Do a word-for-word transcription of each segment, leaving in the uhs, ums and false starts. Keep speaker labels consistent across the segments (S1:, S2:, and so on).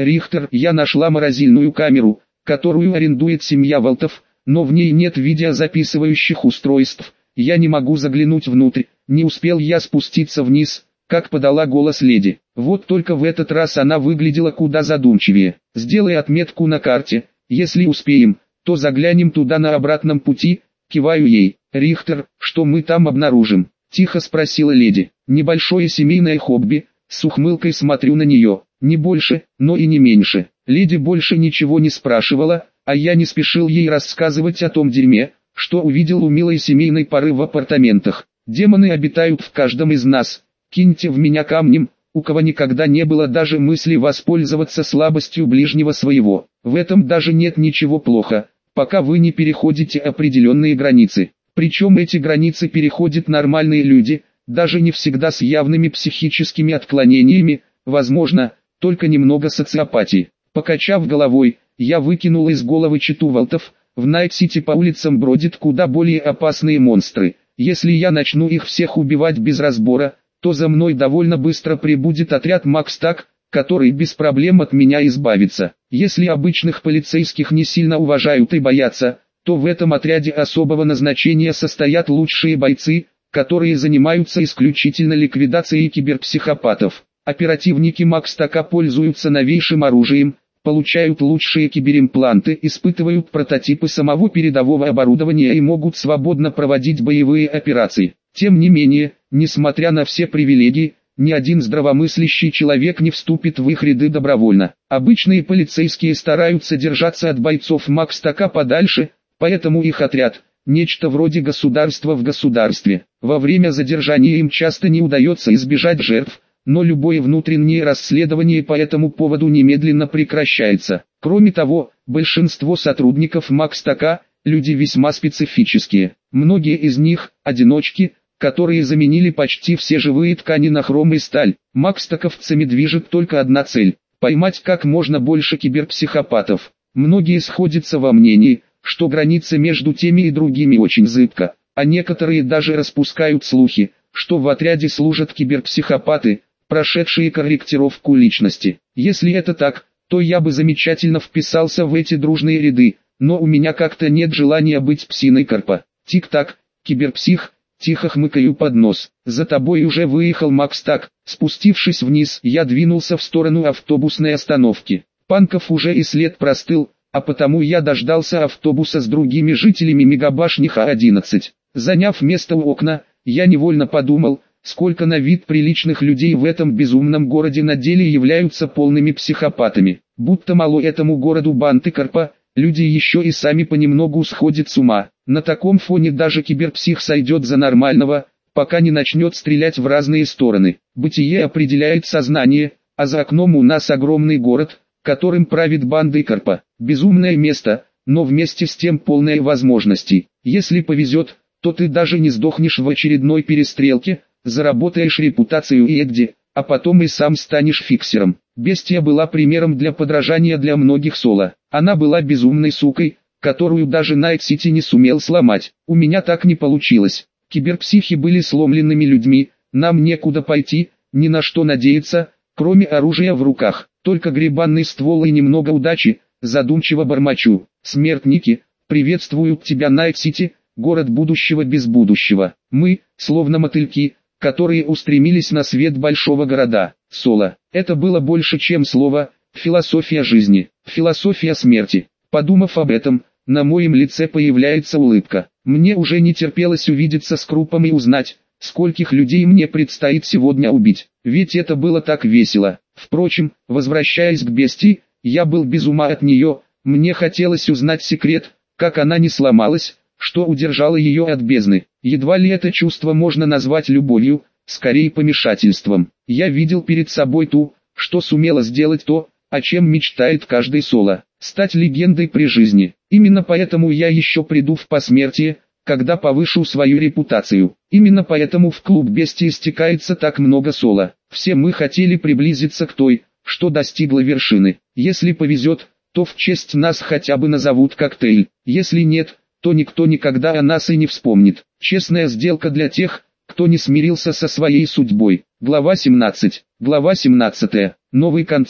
S1: Рихтер, я нашла морозильную камеру, которую арендует семья Волтов, но в ней нет видеозаписывающих устройств. Я не могу заглянуть внутрь. Не успел я спуститься вниз, как подала голос леди. Вот только в этот раз она выглядела куда задумчивее. Сделай отметку на карте. Если успеем, то заглянем туда на обратном пути. Киваю ей. Рихтер, что мы там обнаружим? Тихо спросила леди. Небольшое семейное хобби. С ухмылкой смотрю на нее. Не больше, но и не меньше. Леди больше ничего не спрашивала, а я не спешил ей рассказывать о том дерьме, что увидел у милой семейной пары в апартаментах. Демоны обитают в каждом из нас. Киньте в меня камнем, у кого никогда не было даже мысли воспользоваться слабостью ближнего своего. В этом даже нет ничего плохо, пока вы не переходите определенные границы. Причем эти границы переходят нормальные люди, даже не всегда с явными психическими отклонениями, возможно, только немного социопатии. Покачав головой, я выкинул из головы читу Волтов. В Найт-Сити по улицам бродят куда более опасные монстры. Если я начну их всех убивать без разбора, то за мной довольно быстро прибудет отряд Макстак, который без проблем от меня избавится. Если обычных полицейских не сильно уважают и боятся, то в этом отряде особого назначения состоят лучшие бойцы, которые занимаются исключительно ликвидацией киберпсихопатов. Оперативники Макстака пользуются новейшим оружием, получают лучшие киберимпланты, испытывают прототипы самого передового оборудования и могут свободно проводить боевые операции. Тем не менее, несмотря на все привилегии, ни один здравомыслящий человек не вступит в их ряды добровольно. Обычные полицейские стараются держаться от бойцов Макстака подальше, поэтому их отряд – нечто вроде государства в государстве. Во время задержания им часто не удается избежать жертв, но любое внутреннее расследование по этому поводу немедленно прекращается. Кроме того, большинство сотрудников Макстака – люди весьма специфические. Многие из них – одиночки, которые заменили почти все живые ткани на хром и сталь. Макстаковцами движет только одна цель – поймать как можно больше киберпсихопатов. Многие сходятся во мнении, что граница между теми и другими очень зыбка, а некоторые даже распускают слухи, что в отряде служат киберпсихопаты, прошедшие корректировку личности. Если это так, то я бы замечательно вписался в эти дружные ряды, но у меня как-то нет желания быть псиной Карпа. Тик-так, киберпсих, тихо хмыкаю под нос. За тобой уже выехал Макстак. Спустившись вниз, я двинулся в сторону автобусной остановки. Панков уже и след простыл, а потому я дождался автобуса с другими жителями мегабашни Х одиннадцать. Заняв место у окна, я невольно подумал, сколько на вид приличных людей в этом безумном городе на деле являются полными психопатами. Будто мало этому городу банды Карпа, люди еще и сами понемногу сходят с ума. На таком фоне даже киберпсих сойдет за нормального, пока не начнет стрелять в разные стороны. Бытие определяет сознание, а за окном у нас огромный город, которым правит банда Карпа. Безумное место, но вместе с тем полное возможностей. Если повезет, то ты даже не сдохнешь в очередной перестрелке, заработаешь репутацию и Эдди, а потом и сам станешь фиксером. Бестия была примером для подражания для многих соло. Она была безумной сукой, которую даже Найт-Сити не сумел сломать. У меня так не получилось. Киберпсихи были сломленными людьми, нам некуда пойти, ни на что надеяться, кроме оружия в руках. Только гребанный ствол и немного удачи, задумчиво бормочу. Смертники, приветствуют тебя Найт-Сити, город будущего без будущего. Мы, словно мотыльки, которые устремились на свет большого города. Соло. Это было больше, чем слово, философия жизни, философия смерти. Подумав об этом, на моем лице появляется улыбка. Мне уже не терпелось увидеться с Крупом и узнать, скольких людей мне предстоит сегодня убить. Ведь это было так весело. Впрочем, возвращаясь к бестии, я был без ума от нее, мне хотелось узнать секрет, как она не сломалась, что удержало ее от бездны. Едва ли это чувство можно назвать любовью, скорее помешательством. Я видел перед собой ту, что сумела сделать то, о чем мечтает каждый соло, стать легендой при жизни. Именно поэтому я еще приду в посмертие, когда повышу свою репутацию. Именно поэтому в клуб бестии стекается так много соло. Все мы хотели приблизиться к той, что достигла вершины. Если повезет, то в честь нас хотя бы назовут коктейль. Если нет, то никто никогда о нас и не вспомнит. Честная сделка для тех, кто не смирился со своей судьбой. Глава семнадцать. Глава семнадцатая. Новый концерт.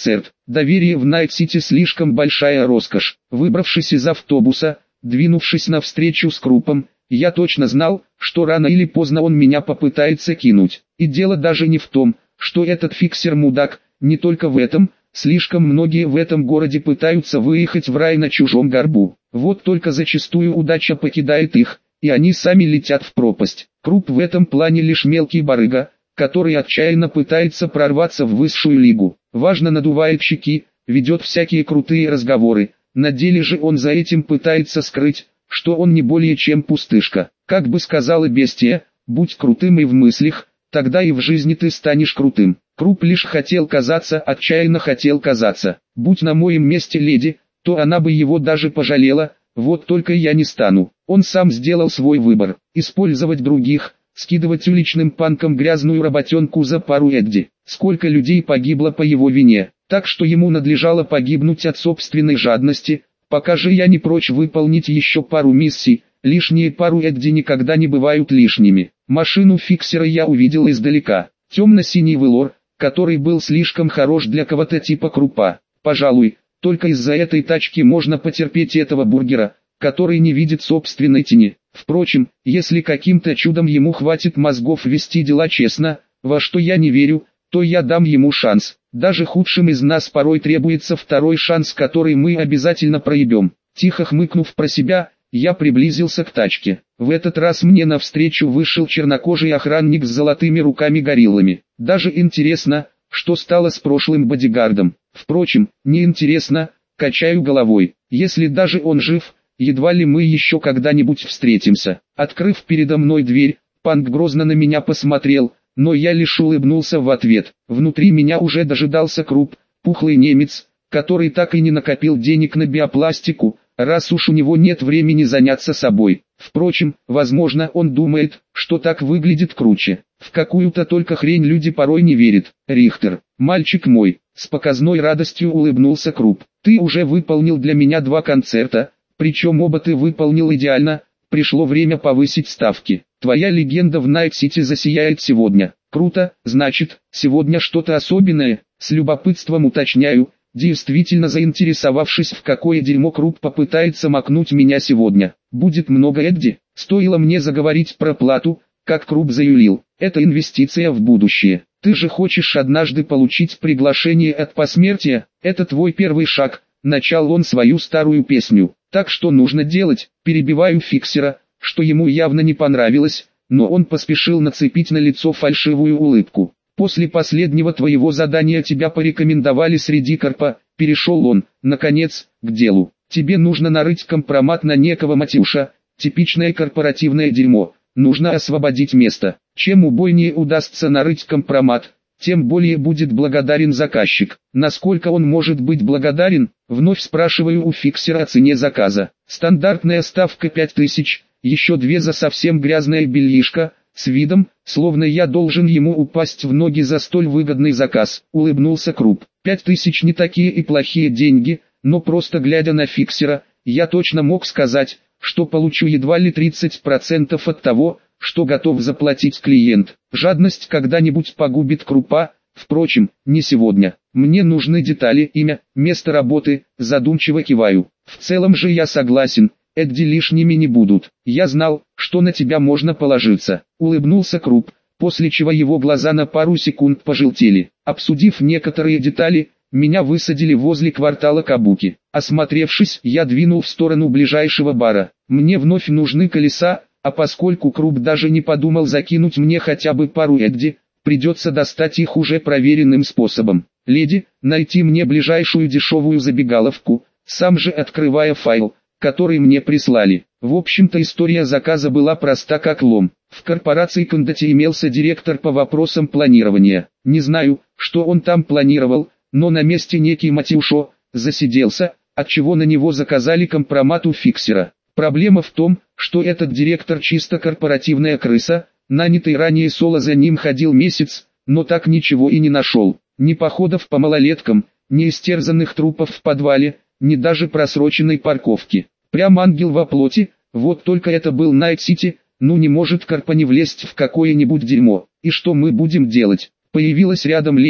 S1: Доверие в Найт-Сити слишком большая роскошь. Выбравшись из автобуса, двинувшись навстречу с Крупом, я точно знал, что рано или поздно он меня попытается кинуть. И дело даже не в том, что этот фиксер мудак, не только в этом, слишком многие в этом городе пытаются выехать в рай на чужом горбу. Вот только зачастую удача покидает их, и они сами летят в пропасть. Круп в этом плане лишь мелкий барыга, который отчаянно пытается прорваться в высшую лигу. Важно надувает щеки, ведет всякие крутые разговоры, на деле же он за этим пытается скрыть, что он не более чем пустышка. Как бы сказала бестия, будь крутым и в мыслях, тогда и в жизни ты станешь крутым. Круп лишь хотел казаться, отчаянно хотел казаться. Будь на моем месте леди, то она бы его даже пожалела, вот только я не стану. Он сам сделал свой выбор, использовать других, скидывать уличным панкам грязную работенку за пару Эдди. Сколько людей погибло по его вине, так что ему надлежало погибнуть от собственной жадности. Пока же я не прочь выполнить еще пару миссий, лишние пару Эдди никогда не бывают лишними. Машину фиксера я увидел издалека, темно-синий велор, который был слишком хорош для кого-то типа Крупа. Пожалуй, только из-за этой тачки можно потерпеть этого бургера, который не видит собственной тени. Впрочем, если каким-то чудом ему хватит мозгов вести дела честно, во что я не верю, то я дам ему шанс. Даже худшим из нас порой требуется второй шанс, который мы обязательно проебем. Тихо хмыкнув про себя, я приблизился к тачке. В этот раз мне навстречу вышел чернокожий охранник с золотыми руками-гориллами. Даже интересно, что стало с прошлым бодигардом. Впрочем, не интересно, качаю головой. Если даже он жив, едва ли мы еще когда-нибудь встретимся. Открыв передо мной дверь, панк грозно на меня посмотрел, но я лишь улыбнулся в ответ. Внутри меня уже дожидался Круп, пухлый немец, который так и не накопил денег на биопластику, раз уж у него нет времени заняться собой. Впрочем, возможно, он думает, что так выглядит круче. В какую-то только хрень люди порой не верят. Рихтер, мальчик мой, с показной радостью улыбнулся Круп. Ты уже выполнил для меня два концерта, причем оба ты выполнил идеально. Пришло время повысить ставки. Твоя легенда в Найт-Сити засияет сегодня. Круто, значит, сегодня что-то особенное. С любопытством уточняю, действительно заинтересовавшись, в какое дерьмо Круп попытается макнуть меня сегодня. Будет много Эдди. Стоило мне заговорить про плату, как Круп заюлил. Это инвестиция в будущее. Ты же хочешь однажды получить приглашение от посмертия. Это твой первый шаг. Начал он свою старую песню. Так что нужно делать? Перебиваю фиксера, что ему явно не понравилось, но он поспешил нацепить на лицо фальшивую улыбку. После последнего твоего задания тебя порекомендовали среди корпа, перешел он, наконец, к делу. Тебе нужно нарыть компромат на некого Матюша, типичное корпоративное дерьмо, нужно освободить место. Чем убойнее удастся нарыть компромат, тем более будет благодарен заказчик. Насколько он может быть благодарен, вновь спрашиваю у фиксера о цене заказа. Стандартная ставка пять тысяч, еще две за совсем грязное бельишко, с видом, словно я должен ему упасть в ноги за столь выгодный заказ. Улыбнулся Круп. Пять тысяч не такие и плохие деньги, но просто глядя на фиксера, я точно мог сказать, что получу едва ли тридцать процентов от того, что готов заплатить клиент. Жадность когда-нибудь погубит Крупа, впрочем, не сегодня. Мне нужны детали, имя, место работы, задумчиво киваю. В целом же я согласен, Эдди лишними не будут. Я знал, что на тебя можно положиться. Улыбнулся Круп, после чего его глаза на пару секунд пожелтели. Обсудив некоторые детали, меня высадили возле квартала Кабуки. Осмотревшись, я двинул в сторону ближайшего бара. Мне вновь нужны колеса, а поскольку Круп даже не подумал закинуть мне хотя бы пару Эдди, придется достать их уже проверенным способом. Леди, найти мне ближайшую дешевую забегаловку, сам же открывая файл, который мне прислали. В общем-то история заказа была проста как лом. В корпорации Кондати имелся директор по вопросам планирования. Не знаю, что он там планировал, но на месте некий Матюшо засиделся, отчего на него заказали компромат у фиксера. Проблема в том, что этот директор чисто корпоративная крыса, нанятый ранее Соло за ним ходил месяц, но так ничего и не нашел. Ни походов по малолеткам, ни истерзанных трупов в подвале, ни даже просроченной парковки. Прям ангел во плоти, вот только это был Найт-Сити, ну не может Корпа не влезть в какое-нибудь дерьмо. И что мы будем делать? Появилась рядом леди,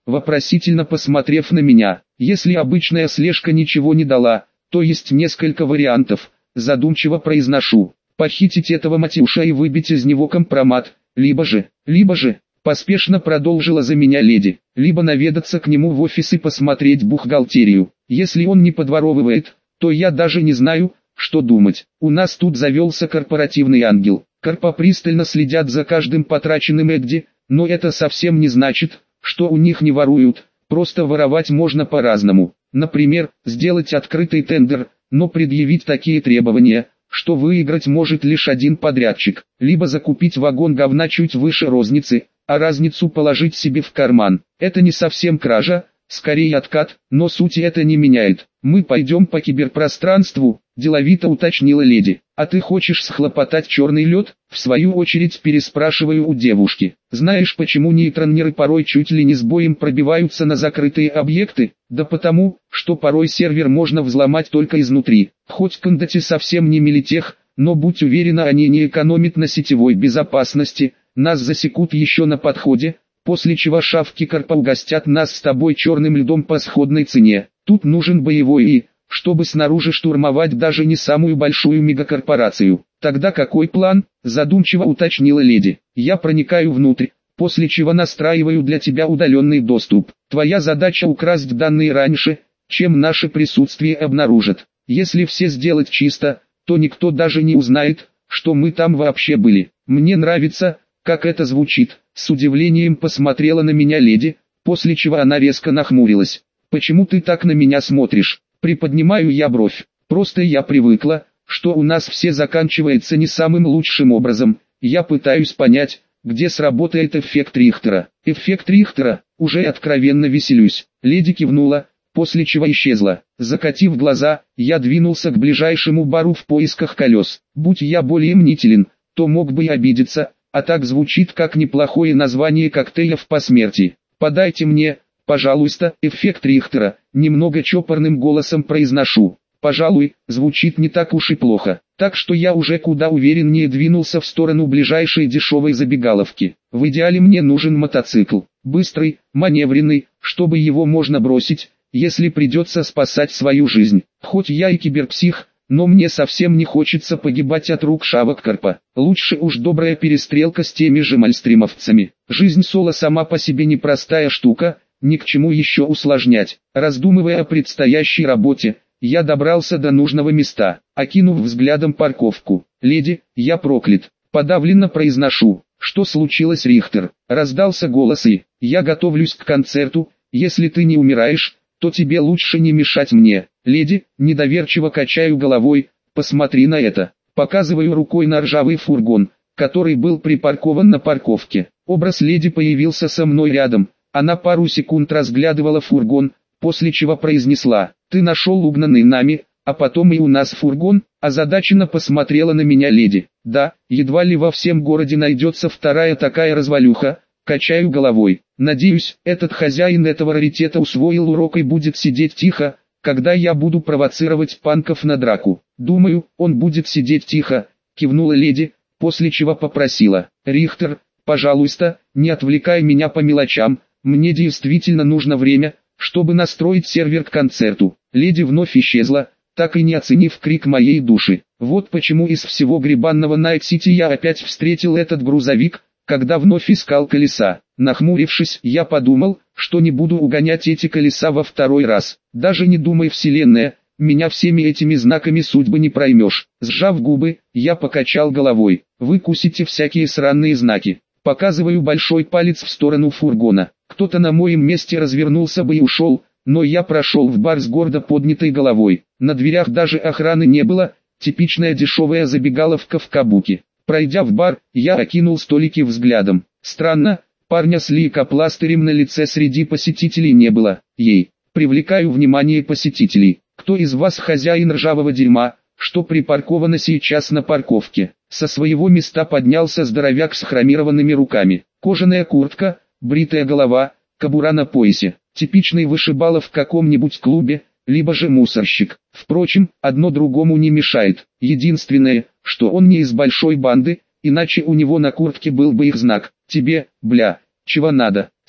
S1: вопросительно посмотрев на меня. Если обычная слежка ничего не дала, то есть несколько вариантов, задумчиво произношу. Похитить этого Матюша и выбить из него компромат, либо же, либо же, поспешно продолжила за меня леди, либо наведаться к нему в офис и посмотреть бухгалтерию. Если он не подворовывает, то я даже не знаю, что думать. У нас тут завелся корпоративный ангел. Корпа пристально следят за каждым потраченным эгди, но это совсем не значит, что у них не воруют, просто воровать можно по-разному. Например, сделать открытый тендер, но предъявить такие требования, что выиграть может лишь один подрядчик, либо закупить вагон говна чуть выше розницы, а разницу положить себе в карман. Это не совсем кража, скорее откат, но сути это не меняет. Мы пойдем по киберпространству, деловито уточнила леди. А ты хочешь схлопотать черный лед? В свою очередь переспрашиваю у девушки. Знаешь, почему нейтронеры порой чуть ли не с боем пробиваются на закрытые объекты? Да потому, что порой сервер можно взломать только изнутри. Хоть Кондати совсем не милитех, но будь уверена, они не экономят на сетевой безопасности. Нас засекут еще на подходе, после чего шавки Корпа угостят нас с тобой черным льдом по сходной цене. Тут нужен боевой и, чтобы снаружи штурмовать даже не самую большую мегакорпорацию. Тогда какой план? Задумчиво уточнила леди. Я проникаю внутрь, после чего настраиваю для тебя удаленный доступ. Твоя задача украсть данные раньше, чем наше присутствие обнаружат. Если все сделать чисто, то никто даже не узнает, что мы там вообще были. Мне нравится, как это звучит. С удивлением посмотрела на меня леди, после чего она резко нахмурилась. Почему ты так на меня смотришь? Приподнимаю я бровь. Просто я привыкла, что у нас все заканчивается не самым лучшим образом. Я пытаюсь понять, где сработает эффект Рихтера. Эффект Рихтера, уже откровенно веселюсь. Леди кивнула, после чего исчезла. Закатив глаза, я двинулся к ближайшему бару в поисках колес. Будь я более мнителен, то мог бы и обидеться, а так звучит как неплохое название коктейля в посмертии. Подайте мне, пожалуйста, эффект Рихтера, немного чопорным голосом произношу. Пожалуй, звучит не так уж и плохо, так что я уже куда увереннее двинулся в сторону ближайшей дешевой забегаловки. В идеале мне нужен мотоцикл, быстрый, маневренный, чтобы его можно бросить, если придется спасать свою жизнь. Хоть я и киберпсих, но мне совсем не хочется погибать от рук шавок Корпа. Лучше уж добрая перестрелка с теми же мальстримовцами. Жизнь Соло сама по себе непростая штука, ни к чему еще усложнять. Раздумывая о предстоящей работе, я добрался до нужного места, окинув взглядом парковку. «Леди, я проклят!» Подавленно произношу. «Что случилось, Рихтер?» Раздался голос и «Я готовлюсь к концерту, если ты не умираешь, то тебе лучше не мешать мне». «Леди», недоверчиво качаю головой, «посмотри на это». Показываю рукой на ржавый фургон, который был припаркован на парковке. Образ леди появился со мной рядом. Она пару секунд разглядывала фургон, после чего произнесла: «Ты нашел угнанный нами, а потом и у нас фургон?» Озадаченно посмотрела на меня леди. «Да, едва ли во всем городе найдется вторая такая развалюха». Качаю головой. Надеюсь, этот хозяин этого раритета усвоил урок и будет сидеть тихо, когда я буду провоцировать панков на драку. «Думаю, он будет сидеть тихо», кивнула леди, после чего попросила: «Рихтер, пожалуйста, не отвлекай меня по мелочам, мне действительно нужно время, чтобы настроить сервер к концерту». Леди вновь исчезла, так и не оценив крик моей души. Вот почему из всего гребанного Найт-Сити я опять встретил этот грузовик, когда вновь искал колеса. Нахмурившись, я подумал, что не буду угонять эти колеса во второй раз. Даже не думай, вселенная, меня всеми этими знаками судьбы не проймешь. Сжав губы, я покачал головой. «Вы кусите всякие сраные знаки». Показываю большой палец в сторону фургона. Кто-то на моем месте развернулся бы и ушел, но я прошел в бар с гордо поднятой головой. На дверях даже охраны не было, типичная дешевая забегаловка в Кабуки. Пройдя в бар, я окинул столики взглядом. Странно, парня с лейкопластырем на лице среди посетителей не было. Ей, привлекаю внимание посетителей. Кто из вас хозяин ржавого дерьма, что припарковано сейчас на парковке? Со своего места поднялся здоровяк с хромированными руками. Кожаная куртка, бритая голова, кобура на поясе. Типичный вышибала в каком-нибудь клубе, либо же мусорщик. Впрочем, одно другому не мешает. Единственное, что он не из большой банды, иначе у него на куртке был бы их знак. «Тебе, бля, чего надо?»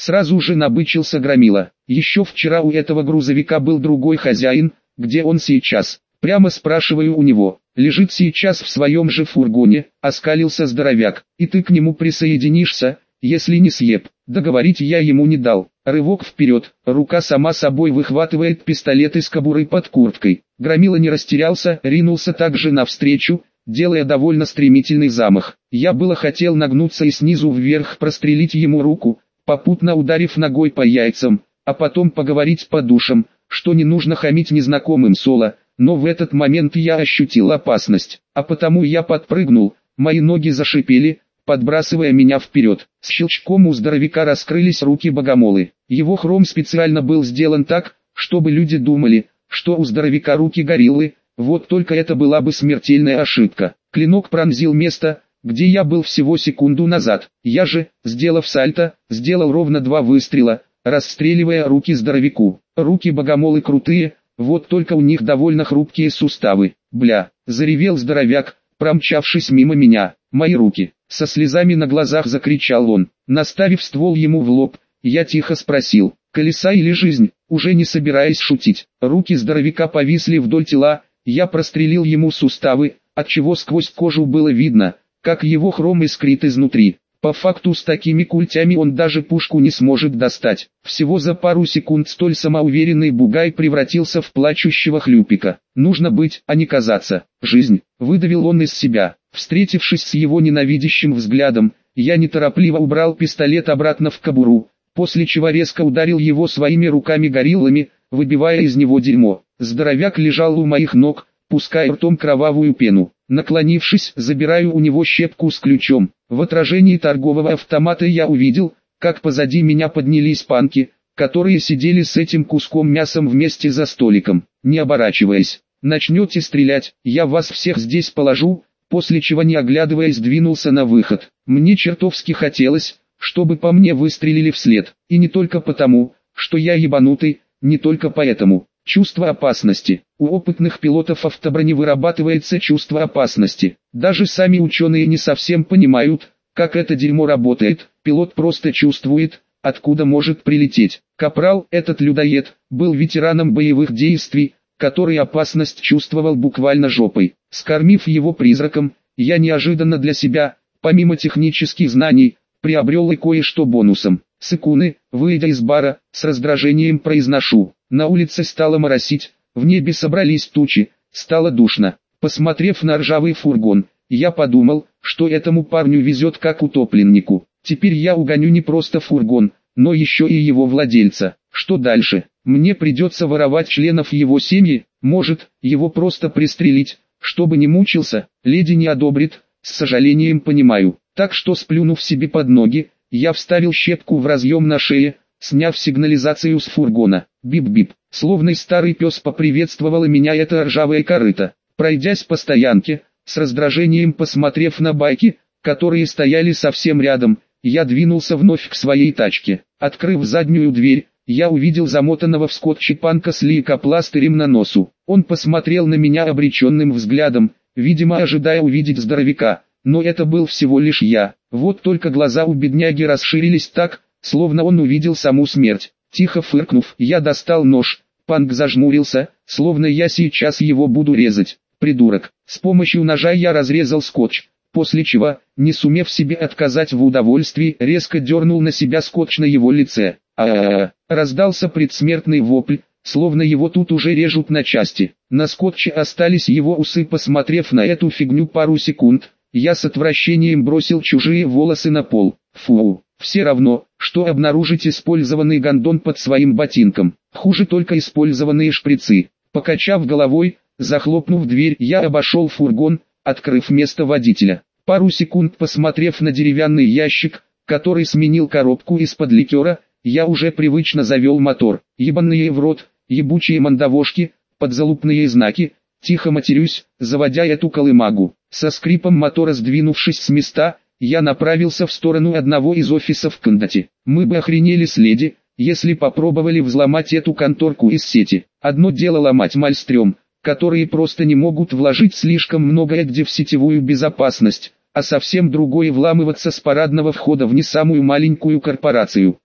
S1: Сразу же набычился Громила. Еще вчера у этого грузовика был другой хозяин, где он сейчас? Прямо спрашиваю у него. Лежит сейчас в своем же фургоне, оскалился здоровяк. И ты к нему присоединишься, если не съеб. Договорить я ему не дал. Рывок вперед, рука сама собой выхватывает пистолет из кобуры под курткой. Громила не растерялся, ринулся также навстречу, делая довольно стремительный замах. Я было хотел нагнуться и снизу вверх прострелить ему руку, попутно ударив ногой по яйцам, а потом поговорить по душам, что не нужно хамить незнакомым соло, но в этот момент я ощутил опасность, а потому я подпрыгнул, мои ноги зашипели, подбрасывая меня вперед. С щелчком у здоровяка раскрылись руки богомолы. Его хром специально был сделан так, чтобы люди думали, что у здоровяка руки гориллы, вот только это была бы смертельная ошибка. Клинок пронзил место, где я был всего секунду назад. Я же, сделав сальто, сделал ровно два выстрела, расстреливая руки здоровяку. Руки богомолы крутые, вот только у них довольно хрупкие суставы. Бля, заревел здоровяк, промчавшись мимо меня. Мои руки. Со слезами на глазах закричал он. Наставив ствол ему в лоб, я тихо спросил: колеса или жизнь? Уже не собираясь шутить. Руки здоровяка повисли вдоль тела, я прострелил ему суставы, отчего сквозь кожу было видно, как его хром искрит изнутри. По факту с такими культями он даже пушку не сможет достать. Всего за пару секунд столь самоуверенный бугай превратился в плачущего хлюпика. Нужно быть, а не казаться. Жизнь, выдавил он из себя. Встретившись с его ненавидящим взглядом, я неторопливо убрал пистолет обратно в кобуру, после чего резко ударил его своими руками-гориллами, выбивая из него дерьмо. Здоровяк лежал у моих ног, пуская ртом кровавую пену. Наклонившись, забираю у него щепку с ключом. В отражении торгового автомата я увидел, как позади меня поднялись панки, которые сидели с этим куском мясом вместе за столиком. Не оборачиваясь, начнете стрелять, я вас всех здесь положу, после чего не оглядываясь двинулся на выход. Мне чертовски хотелось, чтобы по мне выстрелили вслед, и не только потому, что я ебанутый, не только поэтому. Чувство опасности. У опытных пилотов автоброни вырабатывается чувство опасности. Даже сами ученые не совсем понимают, как это дерьмо работает, пилот просто чувствует, откуда может прилететь. Капрал, этот людоед, был ветераном боевых действий, который опасность чувствовал буквально жопой. Скормив его призраком, я неожиданно для себя, помимо технических знаний, приобрел и кое-что бонусом. Секунды, выйдя из бара, с раздражением произношу. На улице стало моросить, в небе собрались тучи, стало душно. Посмотрев на ржавый фургон, я подумал, что этому парню везет как утопленнику. Теперь я угоню не просто фургон, но еще и его владельца. Что дальше? Мне придется воровать членов его семьи, может, его просто пристрелить, чтобы не мучился, леди не одобрит, с сожалением понимаю. Так что, сплюнув себе под ноги, я вставил щепку в разъем на шее, сняв сигнализацию с фургона. Бип-бип, словно старый пес поприветствовала меня эта ржавая корыта. Пройдясь по стоянке, с раздражением посмотрев на байки, которые стояли совсем рядом, я двинулся вновь к своей тачке. Открыв заднюю дверь, я увидел замотанного в скотче панка с лейкопластырем на носу. Он посмотрел на меня обреченным взглядом, видимо ожидая увидеть здоровяка, но это был всего лишь я. Вот только глаза у бедняги расширились так, словно он увидел саму смерть. Тихо фыркнув, я достал нож, панк зажмурился, словно я сейчас его буду резать. Придурок. С помощью ножа я разрезал скотч, после чего, не сумев себе отказать в удовольствии, резко дернул на себя скотч на его лице. А-а-а, раздался предсмертный вопль, словно его тут уже режут на части. На скотче остались его усы. Посмотрев на эту фигню пару секунд, я с отвращением бросил чужие волосы на пол. Фу. Все равно, что обнаружить использованный гондон под своим ботинком. Хуже только использованные шприцы. Покачав головой, захлопнув дверь, я обошел фургон, открыв место водителя. Пару секунд посмотрев на деревянный ящик, который сменил коробку из-под ликера, я уже привычно завел мотор. Ебаные в рот, ебучие мандавошки, подзалупные знаки, тихо матерюсь, заводя эту колымагу. Со скрипом мотора сдвинувшись с места, я направился в сторону одного из офисов Кондати. Мы бы охренели с леди, если попробовали взломать эту конторку из сети. Одно дело ломать мальстрём, которые просто не могут вложить слишком многое где в сетевую безопасность, а совсем другое вламываться с парадного входа в не самую маленькую корпорацию.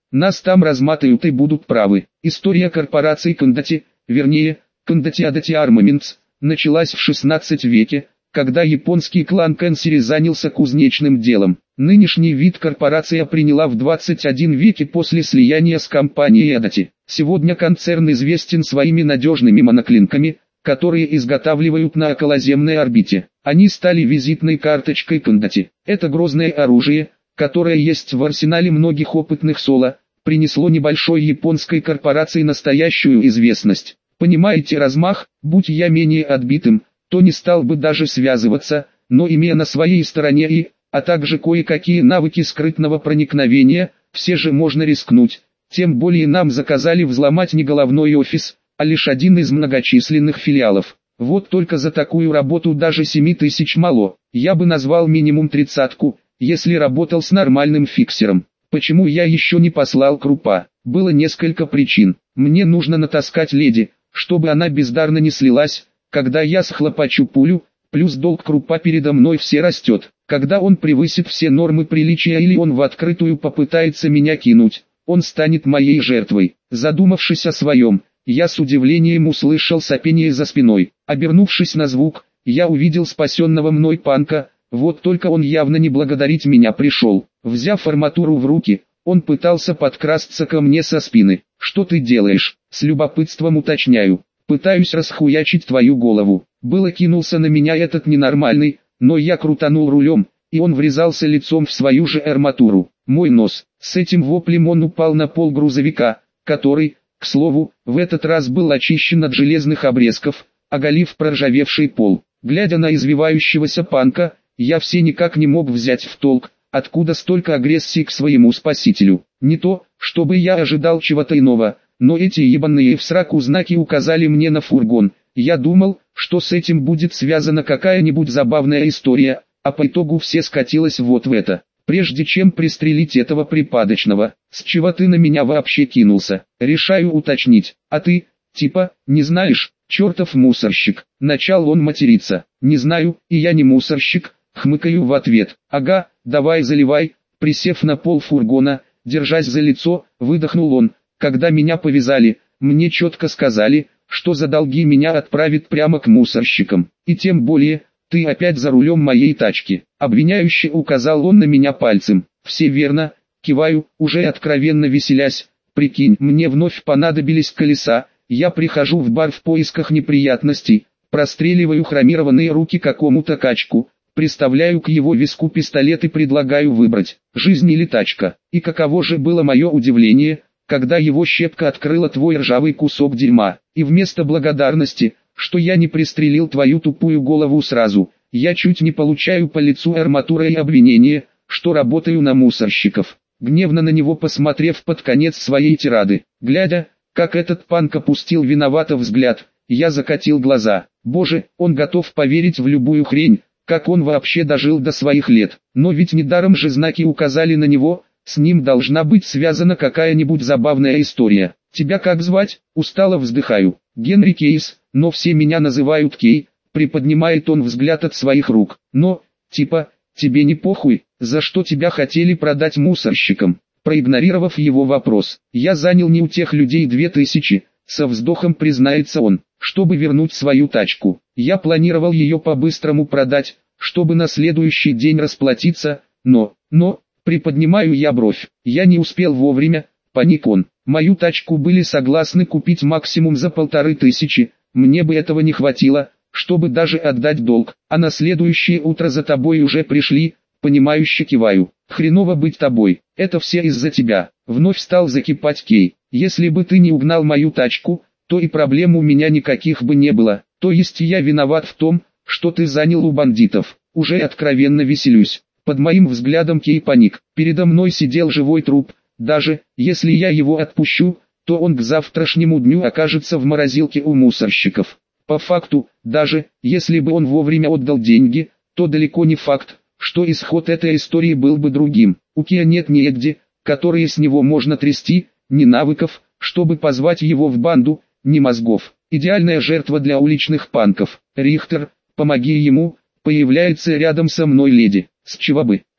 S1: Нас там разматают и будут правы. История корпорации Кондати, вернее, Кондати Адати Armaments, началась в шестнадцатом веке, когда японский клан Кэнсери занялся кузнечным делом. Нынешний вид корпорация приняла в двадцать первом веке после слияния с компанией Адати. Сегодня концерн известен своими надежными моноклинками, которые изготавливают на околоземной орбите. Они стали визитной карточкой Кондати. Это грозное оружие, которое есть в арсенале многих опытных соло, принесло небольшой японской корпорации настоящую известность. Понимаете размах? Будь я менее отбитым, то не стал бы даже связываться, но имея на своей стороне и, а также кое-какие навыки скрытного проникновения, все же можно рискнуть. Тем более нам заказали взломать не головной офис, а лишь один из многочисленных филиалов. Вот только за такую работу даже семи тысяч мало. Я бы назвал минимум тридцатку, если работал с нормальным фиксером. Почему я еще не послал Крупа? Было несколько причин. Мне нужно натаскать леди, чтобы она бездарно не слилась, когда я схлопочу пулю, плюс долг Крупа передо мной все растет. Когда он превысит все нормы приличия или он в открытую попытается меня кинуть, он станет моей жертвой. Задумавшись о своем, я с удивлением услышал сопение за спиной. Обернувшись на звук, я увидел спасенного мной панка, вот только он явно не благодарить меня пришел. Взяв арматуру в руки, он пытался подкрасться ко мне со спины. «Что ты делаешь?» — с любопытством уточняю. «Пытаюсь расхуячить твою голову». Было кинулся на меня этот ненормальный, но я крутанул рулем, и он врезался лицом в свою же арматуру. Мой нос. С этим воплем он упал на пол грузовика, который, к слову, в этот раз был очищен от железных обрезков, оголив проржавевший пол. Глядя на извивающегося панка, я все никак не мог взять в толк, откуда столько агрессии к своему спасителю. Не то, чтобы я ожидал чего-то иного, но эти ебаные в сраку знаки указали мне на фургон. Я думал, что с этим будет связана какая-нибудь забавная история, а по итогу все скатилось вот в это. Прежде чем пристрелить этого припадочного, с чего ты на меня вообще кинулся? Решаю уточнить. А ты, типа, не знаешь, чертов мусорщик. Начал он материться. Не знаю, и я не мусорщик, хмыкаю в ответ. Ага, давай заливай. Присев на пол фургона, держась за лицо, выдохнул он. Когда меня повязали, мне четко сказали, что за долги меня отправят прямо к мусорщикам. И тем более, ты опять за рулем моей тачки. Обвиняюще указал он на меня пальцем. Все верно, киваю, уже откровенно веселясь. Прикинь, мне вновь понадобились колеса. Я прихожу в бар в поисках неприятностей, простреливаю хромированные руки какому-то качку, приставляю к его виску пистолет и предлагаю выбрать, жизнь или тачка. И каково же было мое удивление, когда его щепка открыла твой ржавый кусок дерьма. И вместо благодарности, что я не пристрелил твою тупую голову сразу, я чуть не получаю по лицу арматурой обвинение, что работаю на мусорщиков. Гневно на него посмотрев под конец своей тирады, глядя, как этот панк опустил виновато взгляд, я закатил глаза. Боже, он готов поверить в любую хрень, как он вообще дожил до своих лет. Но ведь недаром же знаки указали на него, с ним должна быть связана какая-нибудь забавная история. Тебя как звать? Устало вздыхаю. Генри Кейс, но все меня называют Кей. Приподнимает он взгляд от своих рук. Но, типа, тебе не похуй, за что тебя хотели продать мусорщикам? Проигнорировав его вопрос, я занял не у тех людей две тысячи, со вздохом признается он, чтобы вернуть свою тачку. Я планировал ее по-быстрому продать, чтобы на следующий день расплатиться, но, но, приподнимаю я бровь, я не успел вовремя, паник он. Мою тачку были согласны купить максимум за полторы тысячи, мне бы этого не хватило, чтобы даже отдать долг, а на следующее утро за тобой уже пришли, понимающе киваю. Хреново быть тобой, это все из-за тебя. Вновь стал закипать Кей. Если бы ты не угнал мою тачку, то и проблем у меня никаких бы не было. То есть я виноват в том, что ты занял у бандитов. Уже откровенно веселюсь. Под моим взглядом Кей паник. Передо мной сидел живой труп. Даже, если я его отпущу, то он к завтрашнему дню окажется в морозилке у мусорщиков. По факту, даже, если бы он вовремя отдал деньги, то далеко не факт, что исход этой истории был бы другим. У Кея нет негде, которые с него можно трясти, ни навыков, чтобы позвать его в банду, ни мозгов. Идеальная жертва для уличных панков. Рихтер, помоги ему, появляется рядом со мной леди. С чего бы?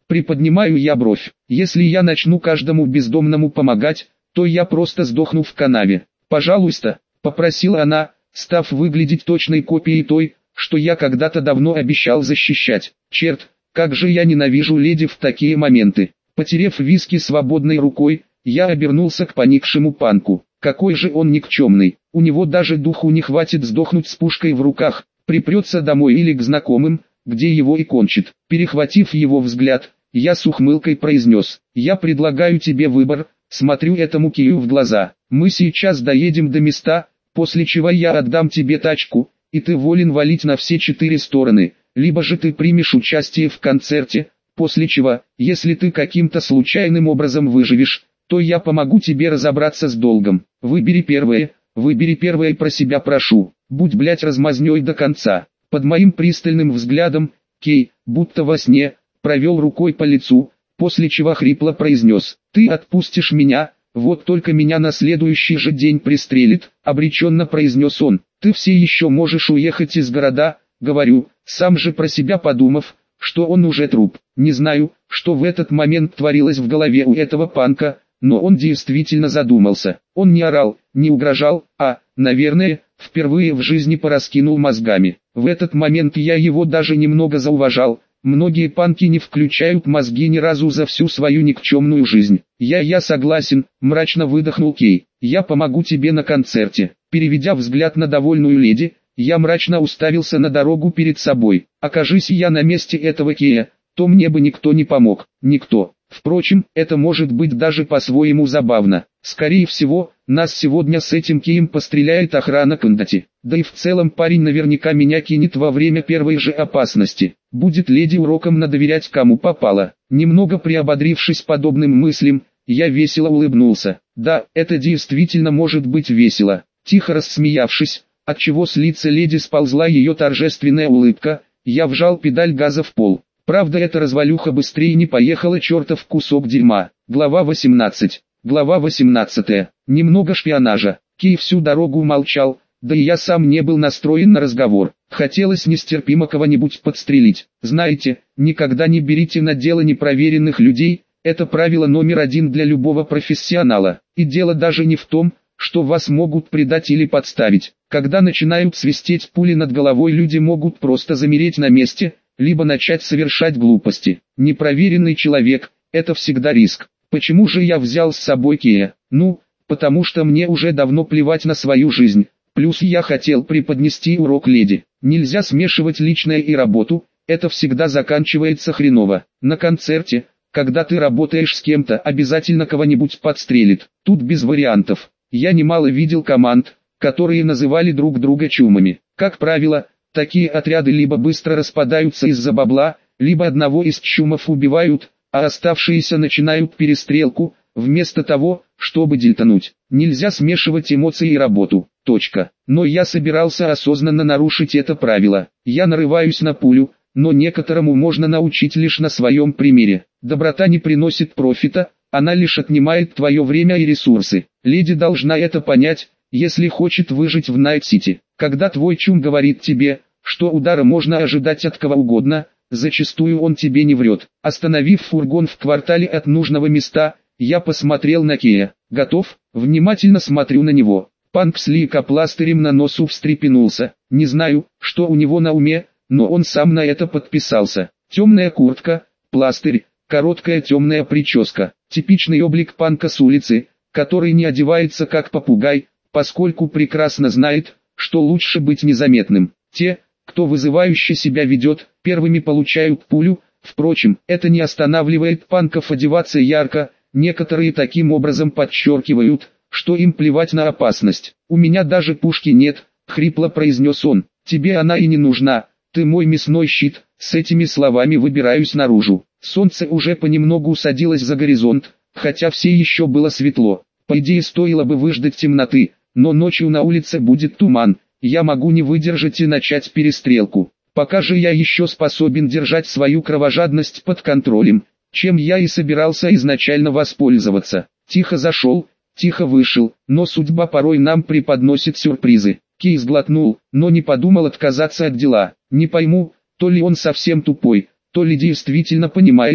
S1: Приподнимаю я бровь. Если я начну каждому бездомному помогать, то я просто сдохну в канаве. «Пожалуйста», — попросила она, став выглядеть точной копией той, что я когда-то давно обещал защищать. Черт, как же я ненавижу леди в такие моменты. Потерев виски свободной рукой, я обернулся к поникшему панку. Какой же он никчемный, у него даже духу не хватит сдохнуть с пушкой в руках, припрется домой или к знакомым, где его и кончит. Перехватив его взгляд, я с ухмылкой произнес: «Я предлагаю тебе выбор». Смотрю этому Кию в глаза. «Мы сейчас доедем до места, после чего я отдам тебе тачку, и ты волен валить на все четыре стороны, либо же ты примешь участие в концерте, после чего, если ты каким-то случайным образом выживешь, то я помогу тебе разобраться с долгом. Выбери первое, выбери первое, про себя прошу, будь блять размазнёй до конца». Под моим пристальным взглядом, Кей, будто во сне, провел рукой по лицу, после чего хрипло произнес: «Ты отпустишь меня, вот только меня на следующий же день пристрелит», обреченно произнес он. «Ты все еще можешь уехать из города», говорю, сам же про себя подумав, что он уже труп. Не знаю, что в этот момент творилось в голове у этого панка, но он действительно задумался. Он не орал, не угрожал, а, наверное, впервые в жизни пораскинул мозгами. В этот момент я его даже немного зауважал. Многие панки не включают мозги ни разу за всю свою никчемную жизнь. «Я, я согласен», мрачно выдохнул Кей. «Я помогу тебе на концерте». Переведя взгляд на довольную леди, я мрачно уставился на дорогу перед собой. Окажись я на месте этого Кея, то мне бы никто не помог. Никто. Впрочем, это может быть даже по-своему забавно. Скорее всего, нас сегодня с этим Кеем постреляет охрана Кандати. Да и в целом парень наверняка меня кинет во время первой же опасности. Будет леди уроком на доверять кому попало. Немного приободрившись подобным мыслям, я весело улыбнулся. Да, это действительно может быть весело. Тихо рассмеявшись, отчего с лица леди сползла ее торжественная улыбка, я вжал педаль газа в пол. Правда, эта развалюха быстрее не поехала, чертов кусок дерьма. Глава восемнадцать. Глава восемнадцатая. Немного шпионажа. Кей всю дорогу молчал, да и я сам не был настроен на разговор. Хотелось нестерпимо кого-нибудь подстрелить. Знаете, никогда не берите на дело непроверенных людей, это правило номер один для любого профессионала. И дело даже не в том, что вас могут предать или подставить. Когда начинают свистеть пули над головой, люди могут просто замереть на месте, либо начать совершать глупости. Непроверенный человек – это всегда риск. Почему же я взял с собой Кея? Ну, потому что мне уже давно плевать на свою жизнь. Плюс я хотел преподнести урок леди. Нельзя смешивать личное и работу, это всегда заканчивается хреново. На концерте, когда ты работаешь с кем-то, обязательно кого-нибудь подстрелит. Тут без вариантов. Я немало видел команд, которые называли друг друга чумами. Как правило, такие отряды либо быстро распадаются из-за бабла, либо одного из чумов убивают, а оставшиеся начинают перестрелку, вместо того, чтобы дельтануть. Нельзя смешивать эмоции и работу. Точка. Но я собирался осознанно нарушить это правило. Я нарываюсь на пулю, но некоторому можно научить лишь на своем примере. Доброта не приносит профита, она лишь отнимает твое время и ресурсы. Леди должна это понять, если хочет выжить в Найт-Сити. Когда твой чум говорит тебе, что удара можно ожидать от кого угодно, зачастую он тебе не врет. Остановив фургон в квартале от нужного места, я посмотрел на Кея. Готов? Внимательно смотрю на него. Панк с лейкопластырем на носу встрепенулся. Не знаю, что у него на уме, но он сам на это подписался. Темная куртка, пластырь, короткая темная прическа. Типичный облик панка с улицы, который не одевается как попугай, поскольку прекрасно знает, что лучше быть незаметным. Те, кто вызывающе себя ведет, первыми получают пулю. Впрочем, это не останавливает панков одеваться ярко, некоторые таким образом подчеркивают, что им плевать на опасность. «У меня даже пушки нет», — хрипло произнес он. «Тебе она и не нужна, ты мой мясной щит». С этими словами выбираюсь наружу. Солнце уже понемногу садилось за горизонт, хотя все еще было светло. По идее стоило бы выждать темноты, но ночью на улице будет туман. Я могу не выдержать и начать перестрелку. Пока же я еще способен держать свою кровожадность под контролем, чем я и собирался изначально воспользоваться. Тихо зашел, тихо вышел, но судьба порой нам преподносит сюрпризы. Кей сглотнул, но не подумал отказаться от дела. Не пойму, то ли он совсем тупой, то ли действительно понимает,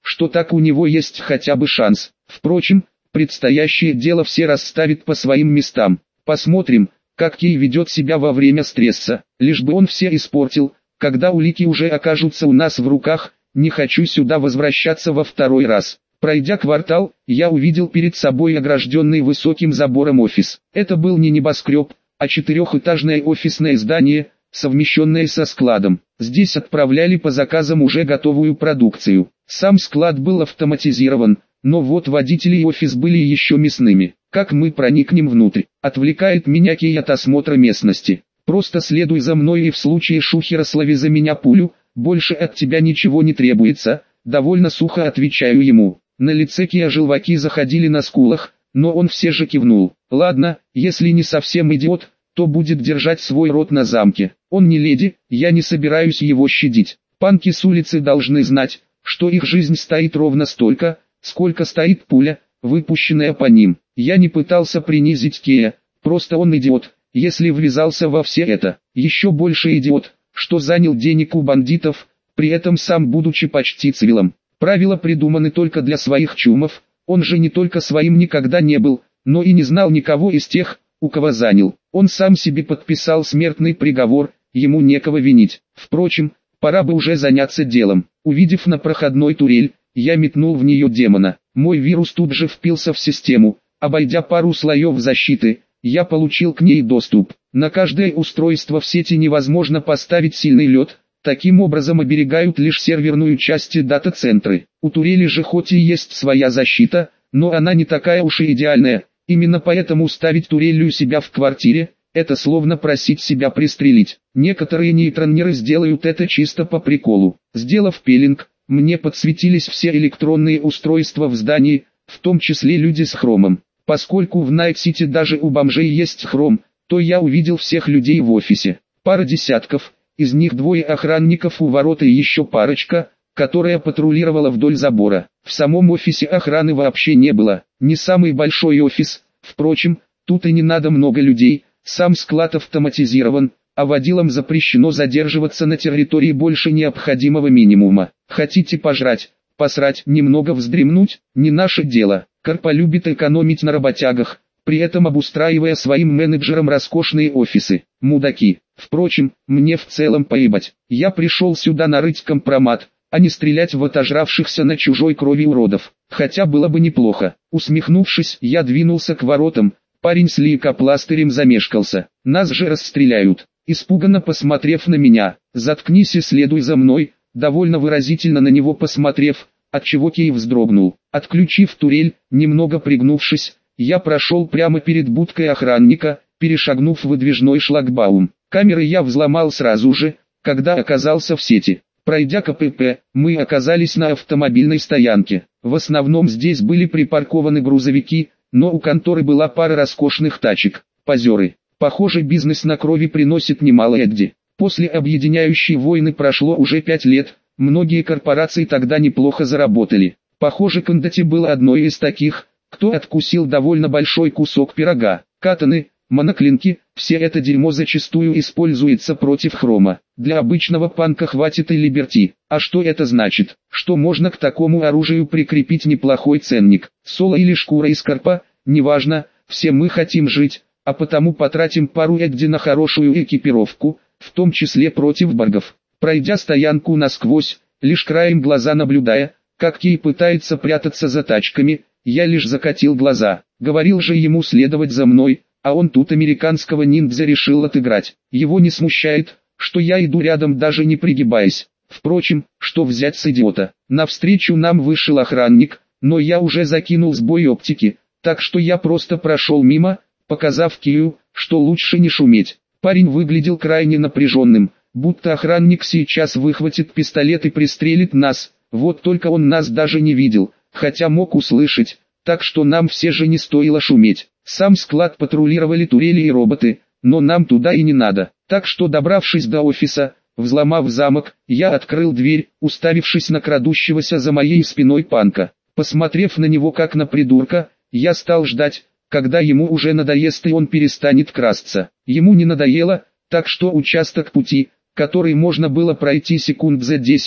S1: что так у него есть хотя бы шанс. Впрочем, предстоящее дело все расставит по своим местам. Посмотрим, как Кей ведет себя во время стресса, лишь бы он все испортил, когда улики уже окажутся у нас в руках. Не хочу сюда возвращаться во второй раз. Пройдя квартал, я увидел перед собой огражденный высоким забором офис. Это был не небоскреб, а четырехэтажное офисное здание, совмещенное со складом. Здесь отправляли по заказам уже готовую продукцию. Сам склад был автоматизирован, но вот водители и офис были еще мясными. Как мы проникнем внутрь? Отвлекает меня Кей от осмотра местности. Просто следуй за мной, и в случае шухера слови за меня пулю. Больше от тебя ничего не требуется, довольно сухо отвечаю ему. На лице Кея желваки заходили на скулах, но он все же кивнул. Ладно, если не совсем идиот, то будет держать свой рот на замке. Он не леди, я не собираюсь его щадить. Панки с улицы должны знать, что их жизнь стоит ровно столько, сколько стоит пуля, выпущенная по ним. Я не пытался принизить Кея, просто он идиот, если ввязался во все это. Еще больше идиот, что занял денег у бандитов, при этом сам будучи почти цивилом. Правила придуманы только для своих чумов, он же не только своим никогда не был, но и не знал никого из тех, у кого занял. Он сам себе подписал смертный приговор, ему некого винить. Впрочем, пора бы уже заняться делом. Увидев на проходной турель, я метнул в нее демона. Мой вирус тут же впился в систему, обойдя пару слоев защиты. Я получил к ней доступ. На каждое устройство в сети невозможно поставить сильный лед, таким образом оберегают лишь серверную часть и дата-центры. У турели же хоть и есть своя защита, но она не такая уж и идеальная, именно поэтому ставить турель у себя в квартире – это словно просить себя пристрелить. Некоторые нейтронеры сделают это чисто по приколу. Сделав пилинг, мне подсветились все электронные устройства в здании, в том числе люди с хромом. Поскольку в Найт-Сити даже у бомжей есть хром, то я увидел всех людей в офисе. Пара десятков, из них двое охранников у ворот и еще парочка, которая патрулировала вдоль забора. В самом офисе охраны вообще не было. Не самый большой офис, впрочем, тут и не надо много людей, сам склад автоматизирован, а водилам запрещено задерживаться на территории больше необходимого минимума. Хотите пожрать, посрать, немного вздремнуть, не наше дело. Корпа любит экономить на работягах, при этом обустраивая своим менеджерам роскошные офисы. Мудаки. Впрочем, мне в целом поебать. Я пришел сюда нарыть компромат, а не стрелять в отожравшихся на чужой крови уродов. Хотя было бы неплохо. Усмехнувшись, я двинулся к воротам. Парень с лейкопластырем замешкался. Нас же расстреляют. Испуганно посмотрев на меня, заткнись и следуй за мной, довольно выразительно на него посмотрев, отчего Кей вздрогнул. Отключив турель, немного пригнувшись, я прошел прямо перед будкой охранника, перешагнув выдвижной шлагбаум. Камеры я взломал сразу же, когда оказался в сети. Пройдя КПП, мы оказались на автомобильной стоянке. В основном здесь были припаркованы грузовики, но у конторы была пара роскошных тачек. Позеры. Похоже, бизнес на крови приносит немало Эдди. После объединяющей войны прошло уже пять лет, многие корпорации тогда неплохо заработали. Похоже, Кондати был одной из таких, кто откусил довольно большой кусок пирога. Катаны, моноклинки, все это дерьмо зачастую используется против хрома. Для обычного панка хватит и либерти. А что это значит? Что можно к такому оружию прикрепить неплохой ценник. Соло или шкура из корпа, неважно, все мы хотим жить, а потому потратим пару Эдди на хорошую экипировку, в том числе против баргов. Пройдя стоянку насквозь, лишь краем глаза наблюдая, как Кей пытается прятаться за тачками, я лишь закатил глаза. Говорил же ему следовать за мной, а он тут американского ниндзя решил отыграть. Его не смущает, что я иду рядом, даже не пригибаясь. Впрочем, что взять с идиота? Навстречу нам вышел охранник, но я уже закинул сбой оптики, так что я просто прошел мимо, показав Кею, что лучше не шуметь. Парень выглядел крайне напряженным, будто охранник сейчас выхватит пистолет и пристрелит нас. Вот только он нас даже не видел, хотя мог услышать, так что нам все же не стоило шуметь. Сам склад патрулировали турели и роботы, но нам туда и не надо. Так что, добравшись до офиса, взломав замок, я открыл дверь, уставившись на крадущегося за моей спиной панка. Посмотрев на него как на придурка, я стал ждать, когда ему уже надоест и он перестанет красться. Ему не надоело, так что участок пути, который можно было пройти секунд за десять,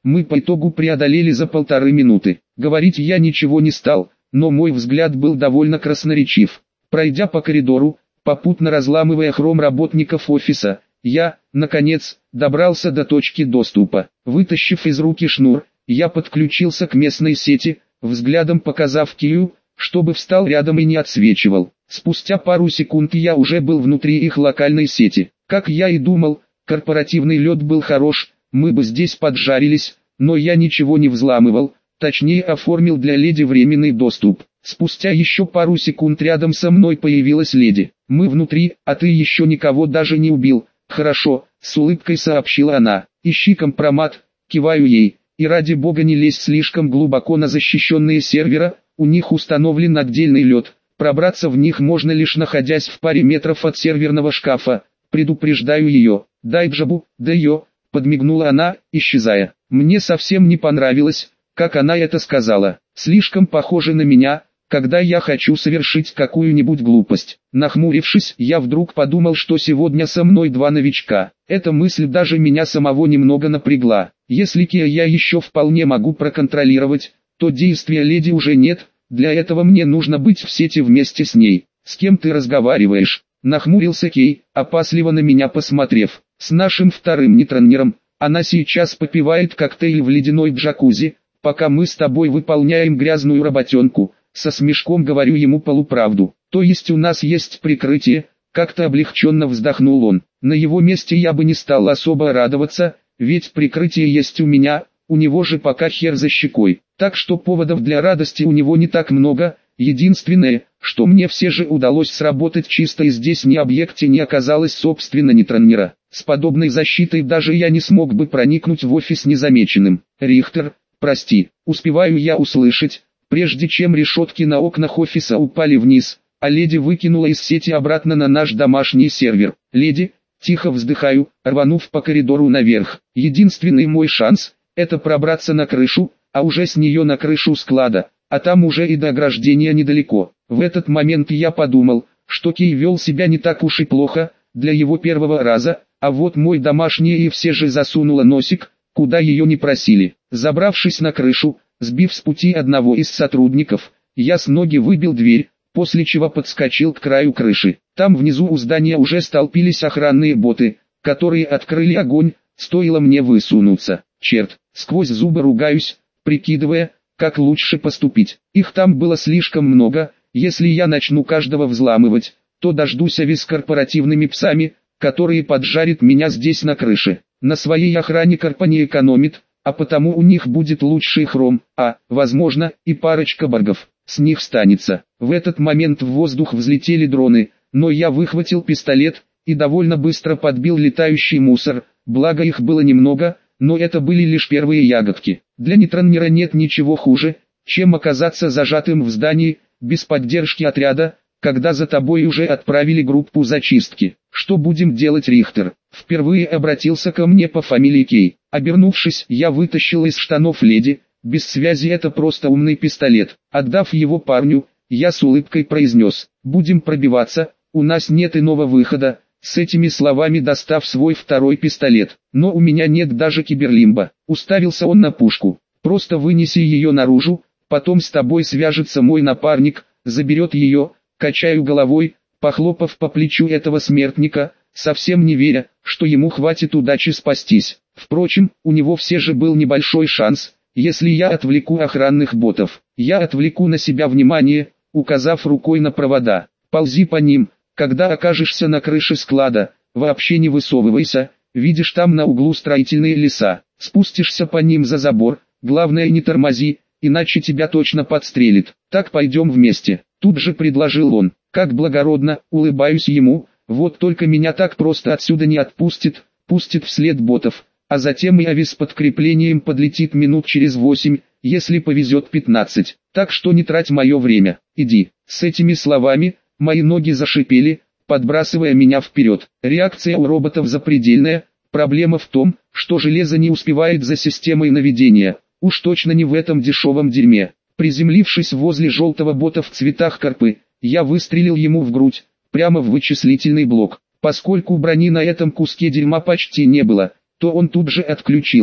S1: мы по итогу преодолели за полторы минуты. Говорить я ничего не стал, но мой взгляд был довольно красноречив. Пройдя по коридору, попутно разламывая хром работников офиса, я, наконец, добрался до точки доступа. Вытащив из руки шнур, я подключился к местной сети, взглядом показав Кию, чтобы встал рядом и не отсвечивал. Спустя пару секунд я уже был внутри их локальной сети. Как я и думал, корпоративный лед был хорош, мы бы здесь поджарились, но я ничего не взламывал, точнее оформил для леди временный доступ. Спустя еще пару секунд рядом со мной появилась леди. «Мы внутри, а ты еще никого даже не убил». «Хорошо», — с улыбкой сообщила она. «Ищи компромат», — киваю ей. «И ради бога не лезь слишком глубоко на защищенные сервера, у них установлен отдельный лед. Пробраться в них можно лишь находясь в паре метров от серверного шкафа. Предупреждаю ее». «Дай джабу, да ее», — подмигнула она, исчезая. Мне совсем не понравилось, как она это сказала. Слишком похоже на меня, когда я хочу совершить какую-нибудь глупость. Нахмурившись, я вдруг подумал, что сегодня со мной два новичка. Эта мысль даже меня самого немного напрягла. Если Кия я еще вполне могу проконтролировать, то действия леди уже нет, для этого мне нужно быть в сети вместе с ней. «С кем ты разговариваешь?» — нахмурился Кей, опасливо на меня посмотрев. «С нашим вторым нетронером. Она сейчас попивает коктейль в ледяной джакузи, пока мы с тобой выполняем грязную работенку». Со смешком говорю ему полуправду. «То есть у нас есть прикрытие?» Как-то облегченно вздохнул он. На его месте я бы не стал особо радоваться, ведь прикрытие есть у меня, у него же пока хер за щекой. Так что поводов для радости у него не так много. Единственное, что мне все же удалось сработать чисто и здесь ни объекте не оказалось собственно нетронера. С подобной защитой даже я не смог бы проникнуть в офис незамеченным. «Рихтер, прости», успеваю я услышать, прежде чем решетки на окнах офиса упали вниз, а леди выкинула из сети обратно на наш домашний сервер. «Леди», тихо вздыхаю, рванув по коридору наверх. Единственный мой шанс – это пробраться на крышу, а уже с нее на крышу склада, а там уже и до ограждения недалеко. В этот момент я подумал, что Кей вел себя не так уж и плохо, для его первого раза, а вот мой домашний и все же засунула носик, куда ее не просили. Забравшись на крышу, сбив с пути одного из сотрудников, я с ноги выбил дверь, после чего подскочил к краю крыши. Там внизу у здания уже столпились охранные боты, которые открыли огонь, стоило мне высунуться. Черт, сквозь зубы ругаюсь, прикидывая, как лучше поступить. Их там было слишком много, если я начну каждого взламывать, то дождусь ави с корпоративными псами, которые поджарят меня здесь на крыше. На своей охране корпа не экономит, а потому у них будет лучший хром, а, возможно, и парочка баргов. С них станется. В этот момент в воздух взлетели дроны, но я выхватил пистолет и довольно быстро подбил летающий мусор, благо их было немного, но это были лишь первые ягодки. Для нетронера нет ничего хуже, чем оказаться зажатым в здании, без поддержки отряда, когда за тобой уже отправили группу зачистки. «Что будем делать, Рихтер?» Впервые обратился ко мне по фамилии Кей. Обернувшись, я вытащил из штанов леди, без связи это просто умный пистолет. Отдав его парню, я с улыбкой произнес: «Будем пробиваться, у нас нет иного выхода». С этими словами достав свой второй пистолет. «Но у меня нет даже киберлимба». Уставился он на пушку. «Просто вынеси ее наружу, потом с тобой свяжется мой напарник, заберет ее». Качаю головой, похлопав по плечу этого смертника, совсем не веря, что ему хватит удачи спастись. Впрочем, у него все же был небольшой шанс, если я отвлеку охранных ботов. Я отвлеку на себя внимание, указав рукой на провода. «Ползи по ним, когда окажешься на крыше склада, вообще не высовывайся, видишь там на углу строительные леса. Спустишься по ним за забор, главное не тормози, иначе тебя точно подстрелит. Так пойдем вместе». Тут же предложил он. Как благородно, улыбаюсь ему, вот только меня так просто отсюда не отпустит, пустит вслед ботов, а затем и ави с подкреплением подлетит минут через восемь, если повезет пятнадцать. Так что не трать мое время, иди. С этими словами, мои ноги зашипели, подбрасывая меня вперед. Реакция у роботов запредельная, проблема в том, что железо не успевает за системой наведения, уж точно не в этом дешевом дерьме. Приземлившись возле желтого бота в цветах карпы, я выстрелил ему в грудь, прямо в вычислительный блок. Поскольку брони на этом куске дерьма почти не было, то он тут же отключился.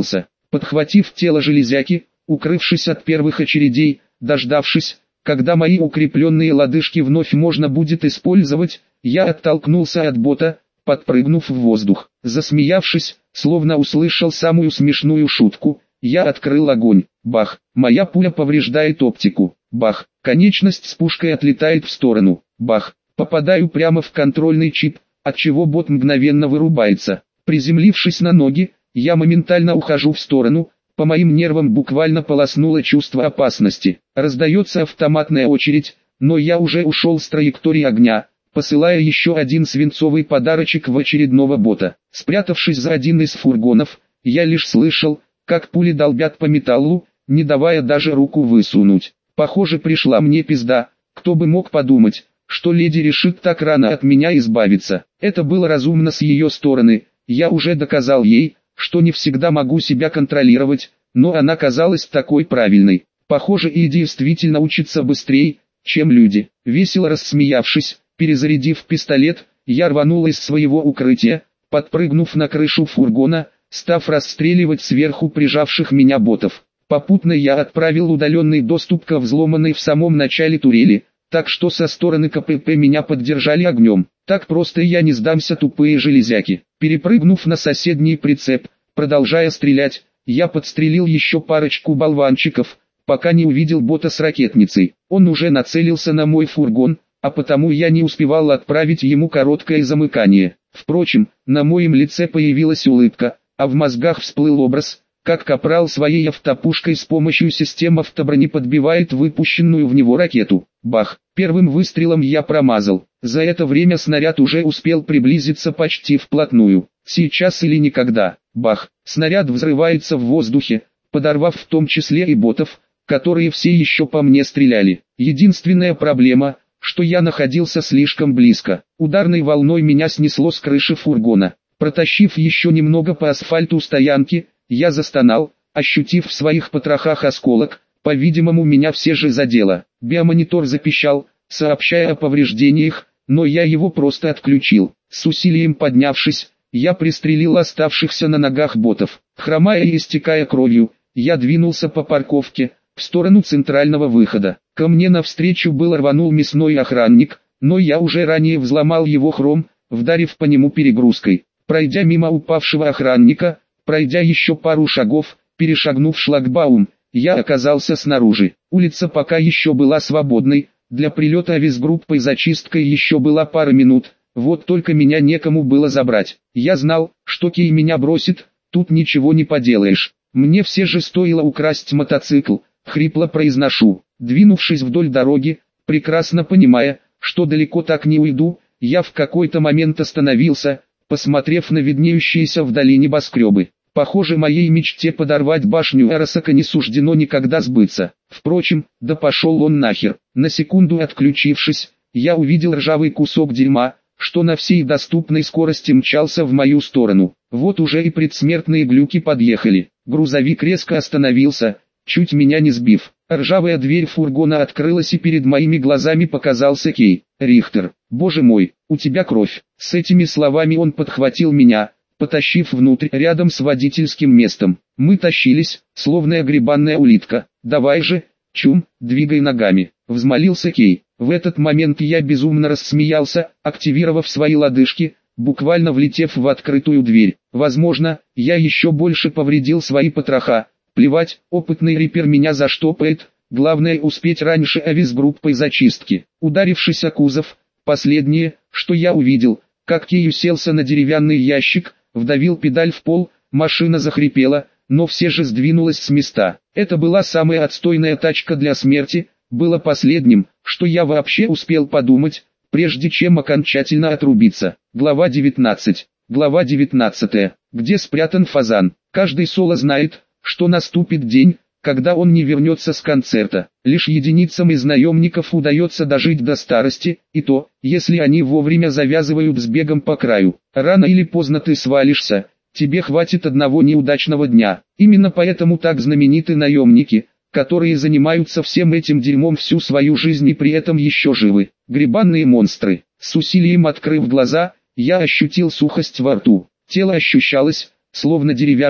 S1: Подхватив тело железяки, укрывшись от первых очередей, дождавшись, когда мои укрепленные лодыжки вновь можно будет использовать, я оттолкнулся от бота, подпрыгнув в воздух. Засмеявшись, словно услышал самую смешную шутку, я открыл огонь. Бах! Моя пуля повреждает оптику. Бах! Конечность с пушкой отлетает в сторону. Бах! Попадаю прямо в контрольный чип, отчего бот мгновенно вырубается. Приземлившись на ноги, я моментально ухожу в сторону. По моим нервам буквально полоснуло чувство опасности. Раздается автоматная очередь, но я уже ушел с траектории огня, посылая еще один свинцовый подарочек в очередного бота. Спрятавшись за один из фургонов, я лишь слышал, как пули долбят по металлу, не давая даже руку высунуть. Похоже, пришла мне пизда. Кто бы мог подумать, что леди решит так рано от меня избавиться. Это было разумно с ее стороны. Я уже доказал ей, что не всегда могу себя контролировать, но она казалась такой правильной. Похоже, и действительно учится быстрее, чем люди. Весело рассмеявшись, перезарядив пистолет, я рванул из своего укрытия, подпрыгнув на крышу фургона, став расстреливать сверху прижавших меня ботов. Попутно я отправил удаленный доступ ко взломанной в самом начале турели, так что со стороны КПП меня поддержали огнем. Так просто я не сдамся, тупые железяки. Перепрыгнув на соседний прицеп, продолжая стрелять, я подстрелил еще парочку болванчиков, пока не увидел бота с ракетницей. Он уже нацелился на мой фургон, а потому я не успевал отправить ему короткое замыкание. Впрочем, на моем лице появилась улыбка, а в мозгах всплыл образ, как капрал своей автопушкой с помощью системы автоброни подбивает выпущенную в него ракету. Бах! Первым выстрелом я промазал. За это время снаряд уже успел приблизиться почти вплотную. Сейчас или никогда. Бах! Снаряд взрывается в воздухе, подорвав в том числе и ботов, которые все еще по мне стреляли. Единственная проблема, что я находился слишком близко. Ударной волной меня снесло с крыши фургона. Протащив еще немного по асфальту стоянки, я застонал, ощутив в своих потрохах осколок. По-видимому, меня все же задело. Биомонитор запищал, сообщая о повреждениях, но я его просто отключил. С усилием поднявшись, я пристрелил оставшихся на ногах ботов. Хромая и истекая кровью, я двинулся по парковке, в сторону центрального выхода. Ко мне навстречу был рванул мясной охранник, но я уже ранее взломал его хром, вдарив по нему перегрузкой. Пройдя мимо упавшего охранника, пройдя еще пару шагов, перешагнув шлагбаум, я оказался снаружи. Улица пока еще была свободной, для прилета авиасгруппой зачисткой еще была пара минут, вот только меня некому было забрать. Я знал, что Кей меня бросит, тут ничего не поделаешь. Мне все же стоило украсть мотоцикл, хрипло произношу. Двинувшись вдоль дороги, прекрасно понимая, что далеко так не уйду, я в какой-то момент остановился, посмотрев на виднеющиеся вдали небоскребы. Похоже, моей мечте подорвать башню Арасака не суждено никогда сбыться. Впрочем, да пошел он нахер. На секунду отключившись, я увидел ржавый кусок дерьма, что на всей доступной скорости мчался в мою сторону. Вот уже и предсмертные глюки подъехали. Грузовик резко остановился, чуть меня не сбив. Ржавая дверь фургона открылась, и перед моими глазами показался Кей. «Рихтер, боже мой, у тебя кровь». С этими словами он подхватил меня, потащив внутрь рядом с водительским местом. Мы тащились, словно огребанная улитка. «Давай же, чум, двигай ногами», — взмолился Кей. В этот момент я безумно рассмеялся, активировав свои лодыжки, буквально влетев в открытую дверь. Возможно, я еще больше повредил свои потроха. Плевать, опытный рипер меня заштопает, главное успеть раньше авиасгруппой зачистки. Ударившись о кузов, последнее, что я увидел, как Кей уселся на деревянный ящик, вдавил педаль в пол, машина захрипела, но все же сдвинулась с места. Это была самая отстойная тачка для смерти, было последним, что я вообще успел подумать, прежде чем окончательно отрубиться. Глава девятнадцать. Глава девятнадцатая. Где спрятан фазан? Каждый соло знает, что наступит день, когда он не вернется с концерта. Лишь единицам из наемников удается дожить до старости, и то, если они вовремя завязывают с бегом по краю. Рано или поздно ты свалишься, тебе хватит одного неудачного дня. Именно поэтому так знамениты наемники, которые занимаются всем этим дерьмом всю свою жизнь и при этом еще живы. Гребанные монстры. С усилием открыв глаза, я ощутил сухость во рту. Тело ощущалось, словно деревяшка,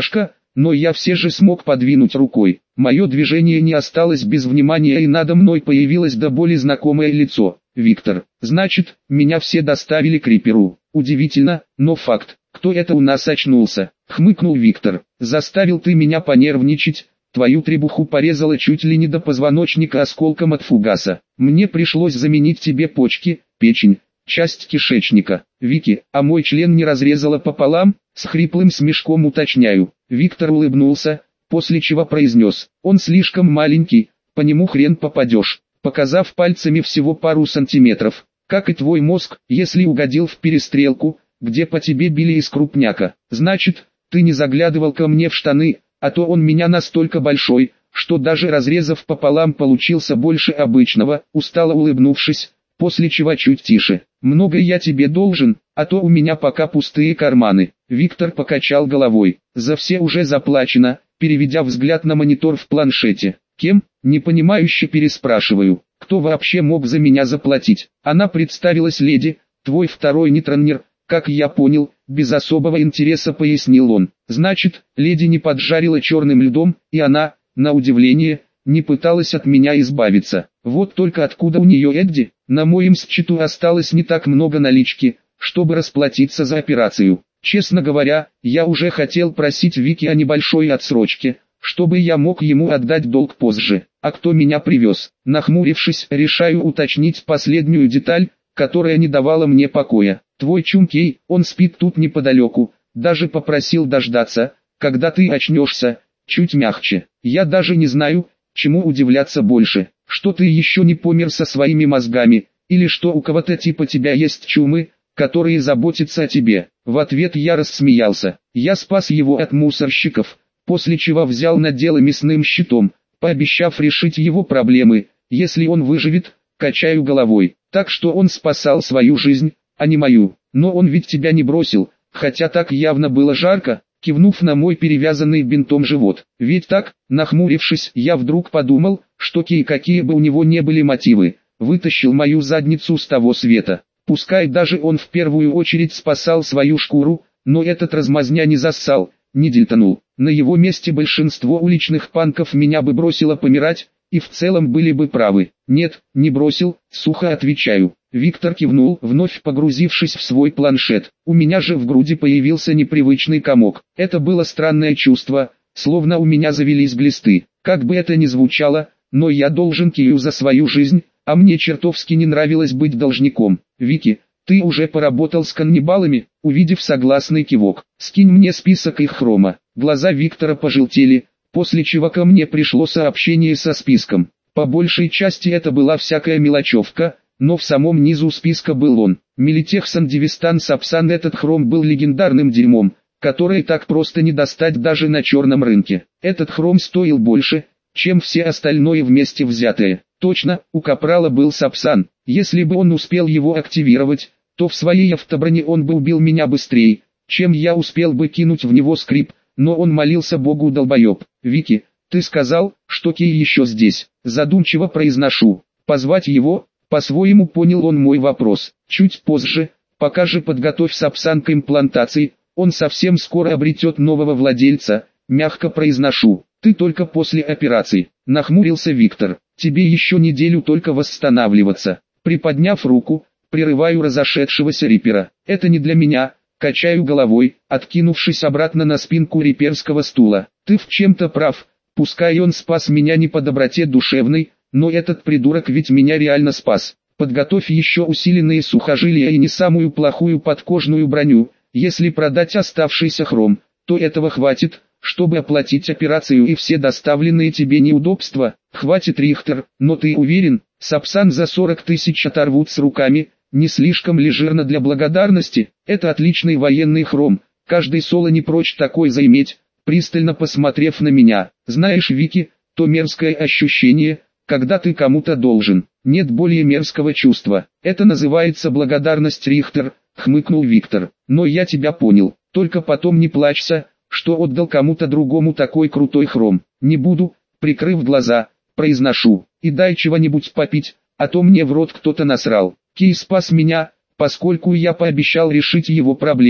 S1: но я все же смог подвинуть рукой. Мое движение не осталось без внимания, и надо мной появилось до боли знакомое лицо. Виктор. Значит, меня все доставили к Риперу. Удивительно, но факт. Кто это у нас очнулся? Хмыкнул Виктор. Заставил ты меня понервничать. Твою требуху порезала чуть ли не до позвоночника осколком от фугаса. Мне пришлось заменить тебе почки, печень, часть кишечника. Вики, а мой член не разрезала пополам? С хриплым смешком уточняю. Виктор улыбнулся, после чего произнес: он слишком маленький, по нему хрен попадешь, показав пальцами всего пару сантиметров. Как и твой мозг, если угодил в перестрелку, где по тебе били из крупняка. Значит, ты не заглядывал ко мне в штаны, а то он меня настолько большой, что даже разрезав пополам получился больше обычного. Устало улыбнувшись, после чего чуть тише: много я тебе должен, а то у меня пока пустые карманы. Виктор покачал головой. За все уже заплачено, переведя взгляд на монитор в планшете. Кем? Непонимающе переспрашиваю. Кто вообще мог за меня заплатить? Она представилась: леди, твой второй нетронер. Как я понял, без особого интереса пояснил он. Значит, леди не поджарила черным льдом, и она, на удивление, не пыталась от меня избавиться. Вот только откуда у нее Эдди? На моем счету осталось не так много налички, чтобы расплатиться за операцию. Честно говоря, я уже хотел просить Вики о небольшой отсрочке, чтобы я мог ему отдать долг позже. А кто меня привез? Нахмурившись, решаю уточнить последнюю деталь, которая не давала мне покоя. Твой Чункей, он спит тут неподалеку, даже попросил дождаться, когда ты очнешься. Чуть мягче. Я даже не знаю, чему удивляться больше, что ты еще не помер со своими мозгами, или что у кого-то типа тебя есть чумы, которые заботятся о тебе. В ответ я рассмеялся. Я спас его от мусорщиков, после чего взял на дело мясным щитом, пообещав решить его проблемы, если он выживет. Качаю головой. Так что он спасал свою жизнь, а не мою. Но он ведь тебя не бросил, хотя так явно было жарко, кивнув на мой перевязанный бинтом живот. Ведь так, нахмурившись, я вдруг подумал, что Кей, какие бы у него не были мотивы, вытащил мою задницу с того света. Пускай даже он в первую очередь спасал свою шкуру, но этот размазня не зассал, не дильтанул. На его месте большинство уличных панков меня бы бросило помирать, и в целом были бы правы. Нет, не бросил, сухо отвечаю. Виктор кивнул, вновь погрузившись в свой планшет. У меня же в груди появился непривычный комок. Это было странное чувство, словно у меня завелись глисты. Как бы это ни звучало, но я должен Кию за свою жизнь, а мне чертовски не нравилось быть должником. Вики, ты уже поработал с каннибалами? Увидев согласный кивок, скинь мне список их хрома. Глаза Виктора пожелтели, после чего ко мне пришло сообщение со списком. По большей части это была всякая мелочевка, но в самом низу списка был он. Мелитехсан Дивистан Сапсан. Этот хром был легендарным дерьмом, который так просто не достать даже на черном рынке. Этот хром стоил больше, чем все остальное вместе взятое. Точно, у Капрала был Сапсан. Если бы он успел его активировать, то в своей автоброне он бы убил меня быстрее, чем я успел бы кинуть в него скрип, но он молился Богу, долбоеб. Вики, ты сказал, что Кей еще здесь. Задумчиво произношу. Позвать его? По-своему понял он мой вопрос. Чуть позже, пока же подготовь Сапсан к имплантации, он совсем скоро обретет нового владельца, мягко произношу. Ты только после операции. Нахмурился Виктор. Тебе еще неделю только восстанавливаться. Приподняв руку, прерываю разошедшегося Рипера. Это не для меня. Качаю головой, откинувшись обратно на спинку риперского стула. Ты в чем-то прав. Пускай он спас меня не по доброте душевной, но этот придурок ведь меня реально спас. Подготовь еще усиленные сухожилия и не самую плохую подкожную броню. Если продать оставшийся хром, то этого хватит, чтобы оплатить операцию и все доставленные тебе неудобства. Хватит, Рихтер, но ты уверен, Сапсан за сорок тысяч оторвут с руками? Не слишком ли жирно для благодарности? Это отличный военный хром, каждый соло не прочь такой заиметь. Пристально посмотрев на меня, знаешь, Вики, то мерзкое ощущение, когда ты кому-то должен. Нет более мерзкого чувства. Это называется благодарность, Рихтер, хмыкнул Виктор. Но я тебя понял, только потом не плачься, что отдал кому-то другому такой крутой хром. Не буду, прикрыв глаза, произношу. И дай чего-нибудь попить, а то мне в рот кто-то насрал. Кей спас меня, поскольку я пообещал решить его проблемы.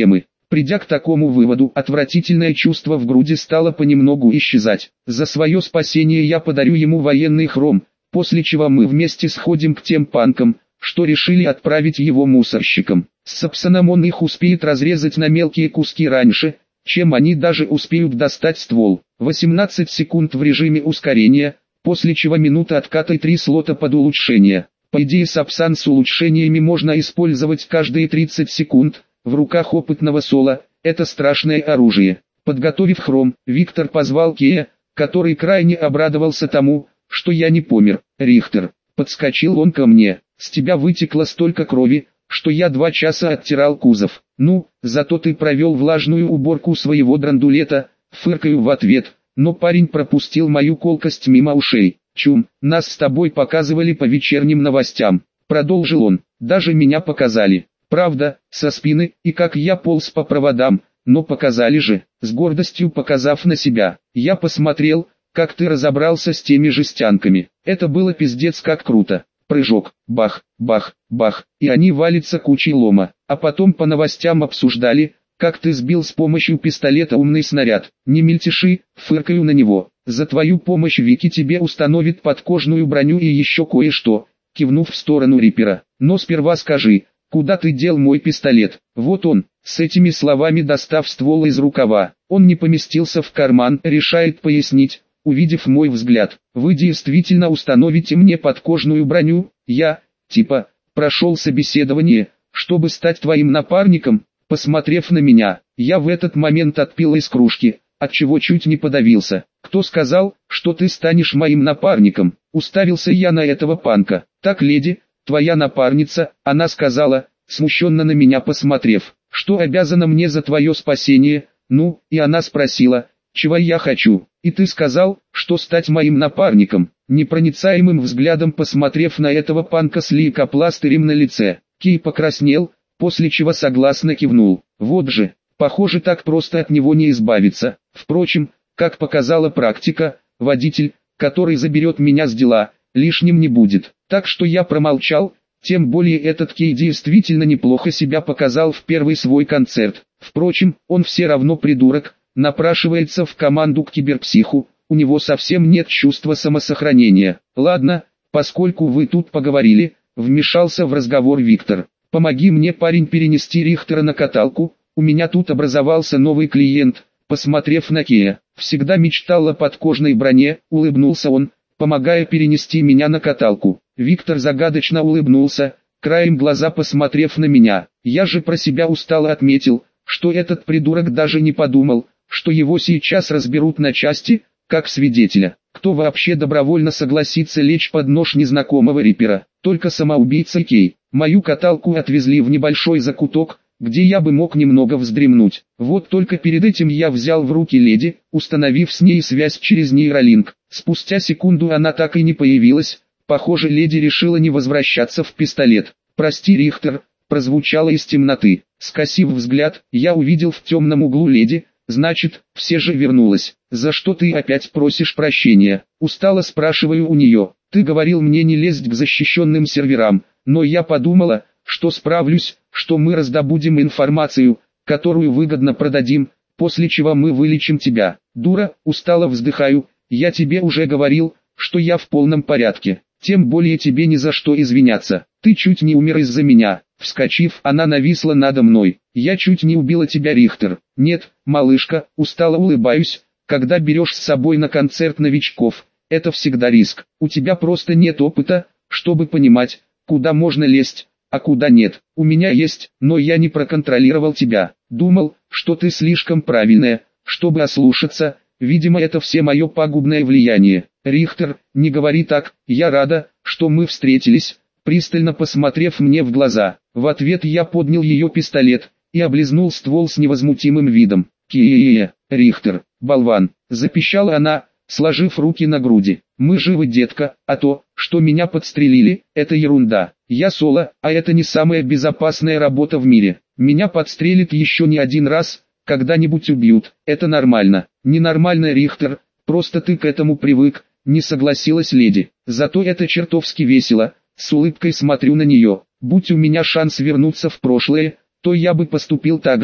S1: Придя к такому выводу, отвратительное чувство в груди стало понемногу исчезать. За свое спасение я подарю ему военный хром, после чего мы вместе сходим к тем панкам, что решили отправить его мусорщикам. С Сапсаном он их успеет разрезать на мелкие куски раньше, чем они даже успеют достать ствол. восемнадцать секунд в режиме ускорения, после чего минута отката и три слота под улучшение. По идее Сапсан с улучшениями можно использовать каждые тридцать секунд, в руках опытного Соло, это страшное оружие. Подготовив хром, Виктор позвал Кея, который крайне обрадовался тому, что я не помер. «Рихтер», подскочил он ко мне, «с тебя вытекло столько крови, что я два часа оттирал кузов. Ну, зато ты провел влажную уборку своего драндулета», фыркаю в ответ, но парень пропустил мою колкость мимо ушей. «Чум, нас с тобой показывали по вечерним новостям», продолжил он, «даже меня показали. Правда, со спины, и как я полз по проводам, но показали же», с гордостью показав на себя. «Я посмотрел, как ты разобрался с теми жестянками. Это было пиздец как круто. Прыжок, бах, бах, бах, и они валятся кучей лома. А потом по новостям обсуждали, как ты сбил с помощью пистолета умный снаряд. Не мельтеши», фыркаю на него. «За твою помощь Вики тебе установит подкожную броню и еще кое-что», кивнув в сторону Риппера. «Но сперва скажи, куда ты дел мой пистолет?» «Вот он», с этими словами достав ствол из рукава. «Он не поместился в карман», решает пояснить, увидев мой взгляд. «Вы действительно установите мне подкожную броню?» «Я, типа, прошел собеседование, чтобы стать твоим напарником?» Посмотрев на меня, я в этот момент отпил из кружки, отчего чуть не подавился. «Кто сказал, что ты станешь моим напарником?» Уставился я на этого панка. «Так, леди, твоя напарница», она сказала, смущенно на меня посмотрев, «что обязана мне за твое спасение?» Ну, и она спросила, чего я хочу. «И ты сказал, что стать моим напарником?» Непроницаемым взглядом посмотрев на этого панка с лейкопластырем на лице, Кей покраснел, после чего согласно кивнул. Вот же, похоже, так просто от него не избавиться. Впрочем, как показала практика, водитель, который заберет меня с дела, лишним не будет. Так что я промолчал, тем более этот Кей действительно неплохо себя показал в первый свой концерт. Впрочем, он все равно придурок, напрашивается в команду к киберпсиху, у него совсем нет чувства самосохранения. «Ладно, поскольку вы тут поговорили», вмешался в разговор Виктор. «Помоги мне, парень, перенести Рихтера на каталку, у меня тут образовался новый клиент». Посмотрев на Кея, всегда мечтал о подкожной броне, улыбнулся он, помогая перенести меня на каталку. Виктор загадочно улыбнулся, краем глаза посмотрев на меня. Я же про себя устало отметил, что этот придурок даже не подумал, что его сейчас разберут на части, как свидетеля. Кто вообще добровольно согласится лечь под нож незнакомого Риппера? Только самоубийца Кей. Мою каталку отвезли в небольшой закуток, где я бы мог немного вздремнуть. Вот только перед этим я взял в руки леди, установив с ней связь через нейролинк. Спустя секунду она так и не появилась. Похоже, леди решила не возвращаться в пистолет. «Прости, Рихтер», прозвучало из темноты. Скосив взгляд, я увидел в темном углу леди. «Значит, все же вернулась. За что ты опять просишь прощения?» Устало спрашиваю у нее. «Ты говорил мне не лезть к защищенным серверам, но я подумала, что справлюсь, что мы раздобудем информацию, которую выгодно продадим, после чего мы вылечим тебя». «Дура», устало вздыхаю, «я тебе уже говорил, что я в полном порядке. Тем более тебе ни за что извиняться. Ты чуть не умер из-за меня». Вскочив, она нависла надо мной. «Я чуть не убила тебя, Рихтер». «Нет, малышка», устало улыбаюсь, «когда берешь с собой на концерт новичков, это всегда риск. У тебя просто нет опыта, чтобы понимать, куда можно лезть, а куда нет. У меня есть, но я не проконтролировал тебя. Думал, что ты слишком правильная, чтобы ослушаться. Видимо, это все мое пагубное влияние. Рихтер, не говори так, я рада, что мы встретились». Пристально посмотрев мне в глаза, в ответ я поднял ее пистолет и облизнул ствол с невозмутимым видом. «Ки-е-е, Рихтер, болван», запищала она, сложив руки на груди. «Мы живы, детка, а то, что меня подстрелили, это ерунда. Я Соло, а это не самая безопасная работа в мире. Меня подстрелят еще не один раз, когда-нибудь убьют, это нормально». «Ненормально, Рихтер, просто ты к этому привык», не согласилась леди. «Зато это чертовски весело». С улыбкой смотрю на нее. Будь у меня шанс вернуться в прошлое, то я бы поступил так же,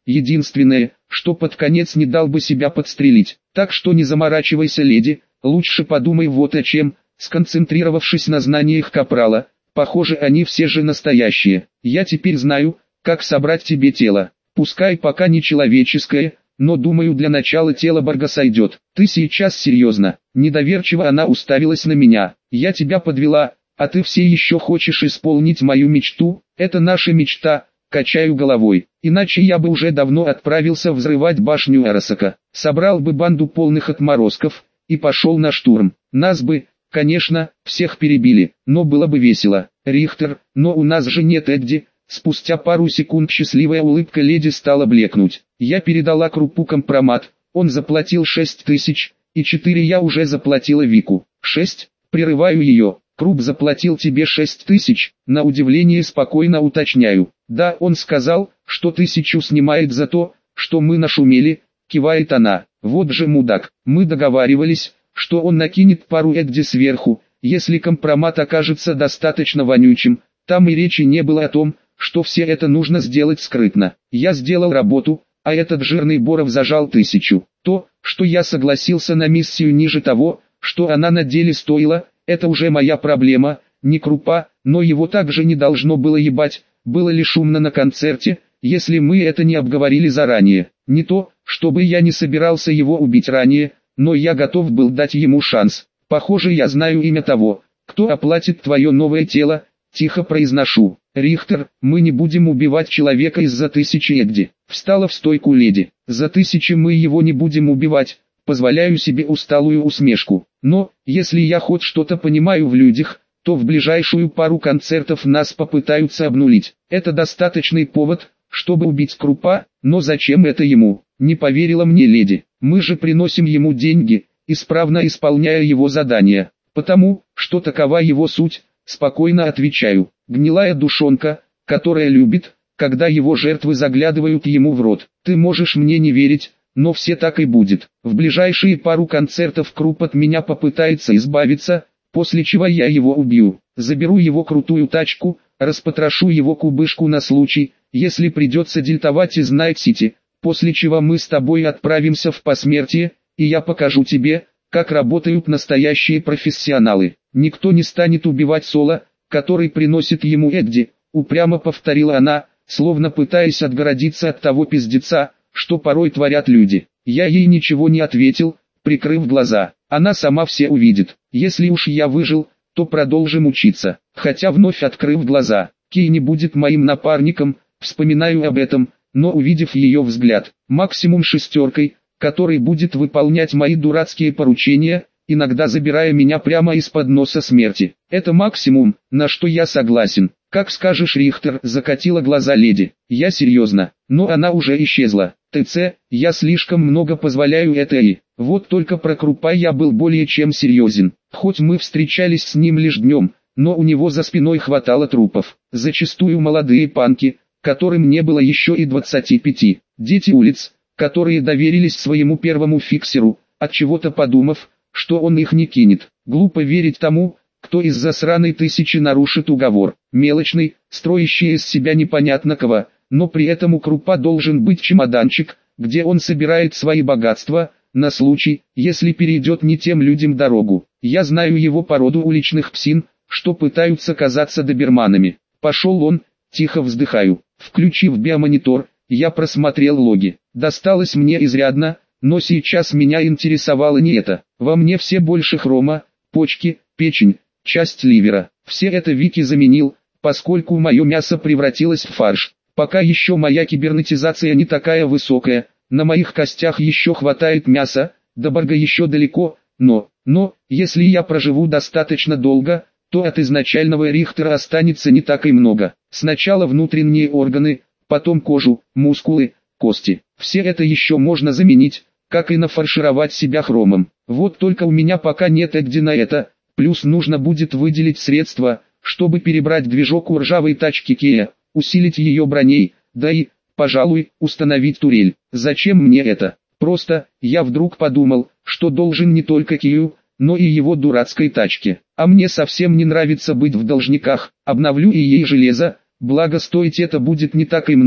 S1: единственное, что под конец не дал бы себя подстрелить. Так что не заморачивайся, леди, лучше подумай вот о чем, сконцентрировавшись на знаниях капрала. Похоже, они все же настоящие. Я теперь знаю, как собрать тебе тело. Пускай пока не человеческое, но думаю, для начала тело Барга сойдет. Ты сейчас серьезно? Недоверчиво она уставилась на меня. Я тебя подвела, а ты все еще хочешь исполнить мою мечту? Это наша мечта. Качаю головой. Иначе я бы уже давно отправился взрывать башню Арасака. Собрал бы банду полных отморозков и пошел на штурм. Нас бы, конечно, всех перебили, но было бы весело. Рихтер, но у нас же нет Эдди. Спустя пару секунд счастливая улыбка леди стала блекнуть. Я передала Крупу компромат, он заплатил шесть тысяч, и четыре я уже заплатила Вику. Шесть? Прерываю ее. Круп заплатил тебе шесть тысяч, на удивление спокойно уточняю. Да, он сказал, что тысячу снимает за то, что мы нашумели, кивает она. Вот же мудак, мы договаривались, что он накинет пару Эдди сверху, если компромат окажется достаточно вонючим. Там и речи не было о том, что все это нужно сделать скрытно. Я сделал работу, а этот жирный Боров зажал тысячу. То, что я согласился на миссию ниже того, что она на деле стоила, это уже моя проблема, не Крупа, но его также не должно было ебать, было ли шумно на концерте, если мы это не обговорили заранее. Не то, чтобы я не собирался его убить ранее, но я готов был дать ему шанс. Похоже, я знаю имя того, кто оплатит твое новое тело, тихо произношу. Рихтер, мы не будем убивать человека из-за тысячи Эдди. Встала в стойку леди. За тысячи мы его не будем убивать. Позволяю себе усталую усмешку. Но, если я хоть что-то понимаю в людях, то в ближайшую пару концертов нас попытаются обнулить. Это достаточный повод, чтобы убить Крупа, но зачем это ему? Не поверила мне леди. Мы же приносим ему деньги, исправно исполняя его задания. Потому, что такова его суть, спокойно отвечаю. Гнилая душонка, которая любит, когда его жертвы заглядывают ему в рот. Ты можешь мне не верить, но все так и будет. В ближайшие пару концертов Круп от меня попытается избавиться, после чего я его убью. Заберу его крутую тачку, распотрошу его кубышку на случай, если придется дельтовать из Найт-Сити, после чего мы с тобой отправимся в посмертие, и я покажу тебе, как работают настоящие профессионалы. Никто не станет убивать Соло, который приносит ему Эдди, упрямо повторила она, словно пытаясь отгородиться от того пиздеца, что порой творят люди. Я ей ничего не ответил, прикрыв глаза. Она сама все увидит. Если уж я выжил, то продолжим учиться. Хотя вновь открыв глаза, Кей не будет моим напарником, вспоминаю об этом, но увидев ее взгляд, максимум шестеркой, который будет выполнять мои дурацкие поручения, иногда забирая меня прямо из-под носа смерти. Это максимум, на что я согласен. Как скажешь, Рихтер, закатила глаза леди. Я серьезно, но она уже исчезла. ТЦ, я слишком много позволяю это и... Вот только про Крупа я был более чем серьезен. Хоть мы встречались с ним лишь днем, но у него за спиной хватало трупов. Зачастую молодые панки, которым не было еще и двадцати пяти. Дети улиц, которые доверились своему первому фиксеру, от чего-то подумав, что он их не кинет. Глупо верить тому, кто из-за сраной тысячи нарушит уговор. Мелочный, строящий из себя непонятно кого, но при этом у Крупа должен быть чемоданчик, где он собирает свои богатства, на случай, если перейдет не тем людям дорогу. Я знаю его породу уличных псин, что пытаются казаться доберманами. Пошел он, тихо вздыхаю. Включив биомонитор, я просмотрел логи. Досталось мне изрядно, но сейчас меня интересовало не это. Во мне все больше хрома, почки, печень, часть ливера. Все это Вики заменил, поскольку мое мясо превратилось в фарш. Пока еще моя кибернетизация не такая высокая, на моих костях еще хватает мяса, до Барга еще далеко, но, но, если я проживу достаточно долго, то от изначального Рихтера останется не так и много. Сначала внутренние органы, потом кожу, мускулы, кости. Все это еще можно заменить, как и нафаршировать себя хромом. Вот только у меня пока нет Эдди на это, плюс нужно будет выделить средства, чтобы перебрать движок у ржавой тачки Кея, усилить ее броней, да и, пожалуй, установить турель. Зачем мне это? Просто, я вдруг подумал, что должен не только Кею, но и его дурацкой тачке. А мне совсем не нравится быть в должниках, обновлю и ей железо, благо стоить это будет не так и много,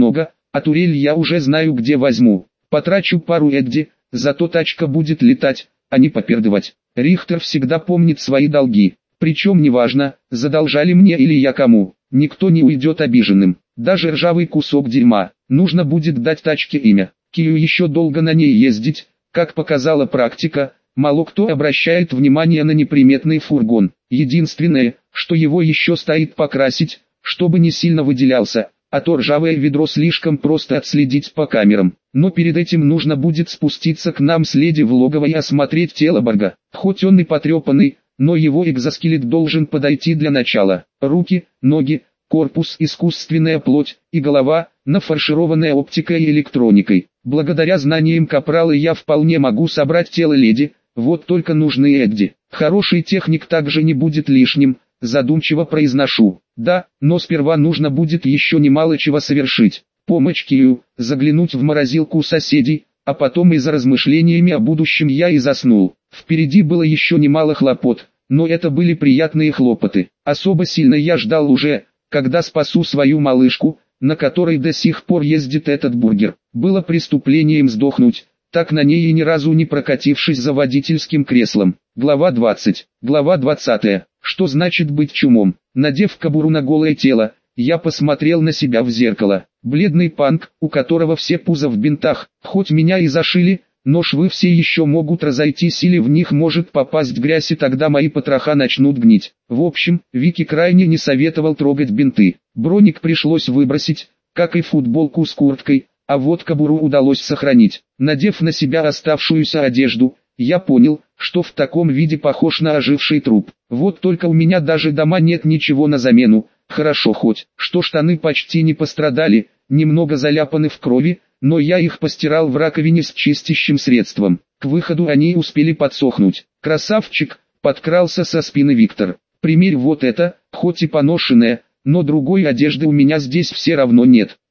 S1: А турель я уже знаю где возьму. Потрачу пару эдди, зато тачка будет летать, а не попердывать. Рихтер всегда помнит свои долги. Причем неважно, задолжали мне или я кому. Никто не уйдет обиженным. Даже ржавый кусок дерьма. Нужно будет дать тачке имя. Кию еще долго на ней ездить, как показала практика. Мало кто обращает внимание на неприметный фургон. Единственное, что его еще стоит покрасить, чтобы не сильно выделялся, а то ржавое ведро слишком просто отследить по камерам. Но перед этим нужно будет спуститься к нам с леди в логово и осмотреть тело Борга. Хоть он и потрепанный, но его экзоскелет должен подойти для начала. Руки, ноги, корпус, искусственная плоть и голова, нафаршированная оптикой и электроникой. Благодаря знаниям Капрала я вполне могу собрать тело леди, вот только нужны Эдди. Хороший техник также не будет лишним, задумчиво произношу. Да, но сперва нужно будет еще немало чего совершить. Помочь Кию, заглянуть в морозилку соседей, а потом из-за размышлениями о будущем я и заснул. Впереди было еще немало хлопот, но это были приятные хлопоты. Особо сильно я ждал уже, когда спасу свою малышку, на которой до сих пор ездит этот бургер. Было преступлением сдохнуть, так на ней и ни разу не прокатившись за водительским креслом. Глава двадцать. Глава двадцатая. Что значит быть чумом? Надев кобуру на голое тело, я посмотрел на себя в зеркало. Бледный панк, у которого все пузо в бинтах, хоть меня и зашили, но швы все еще могут разойтись или в них может попасть грязь, и тогда мои потроха начнут гнить. В общем, Вики крайне не советовал трогать бинты. Броник пришлось выбросить, как и футболку с курткой, а вот кобуру удалось сохранить. Надев на себя оставшуюся одежду, я понял, что в таком виде похож на оживший труп. Вот только у меня даже дома нет ничего на замену. Хорошо хоть, что штаны почти не пострадали, немного заляпаны в крови, но я их постирал в раковине с чистящим средством. К выходу они успели подсохнуть. Красавчик, подкрался со спины Виктор. Примерь вот это, хоть и поношенное, но другой одежды у меня здесь все равно нет.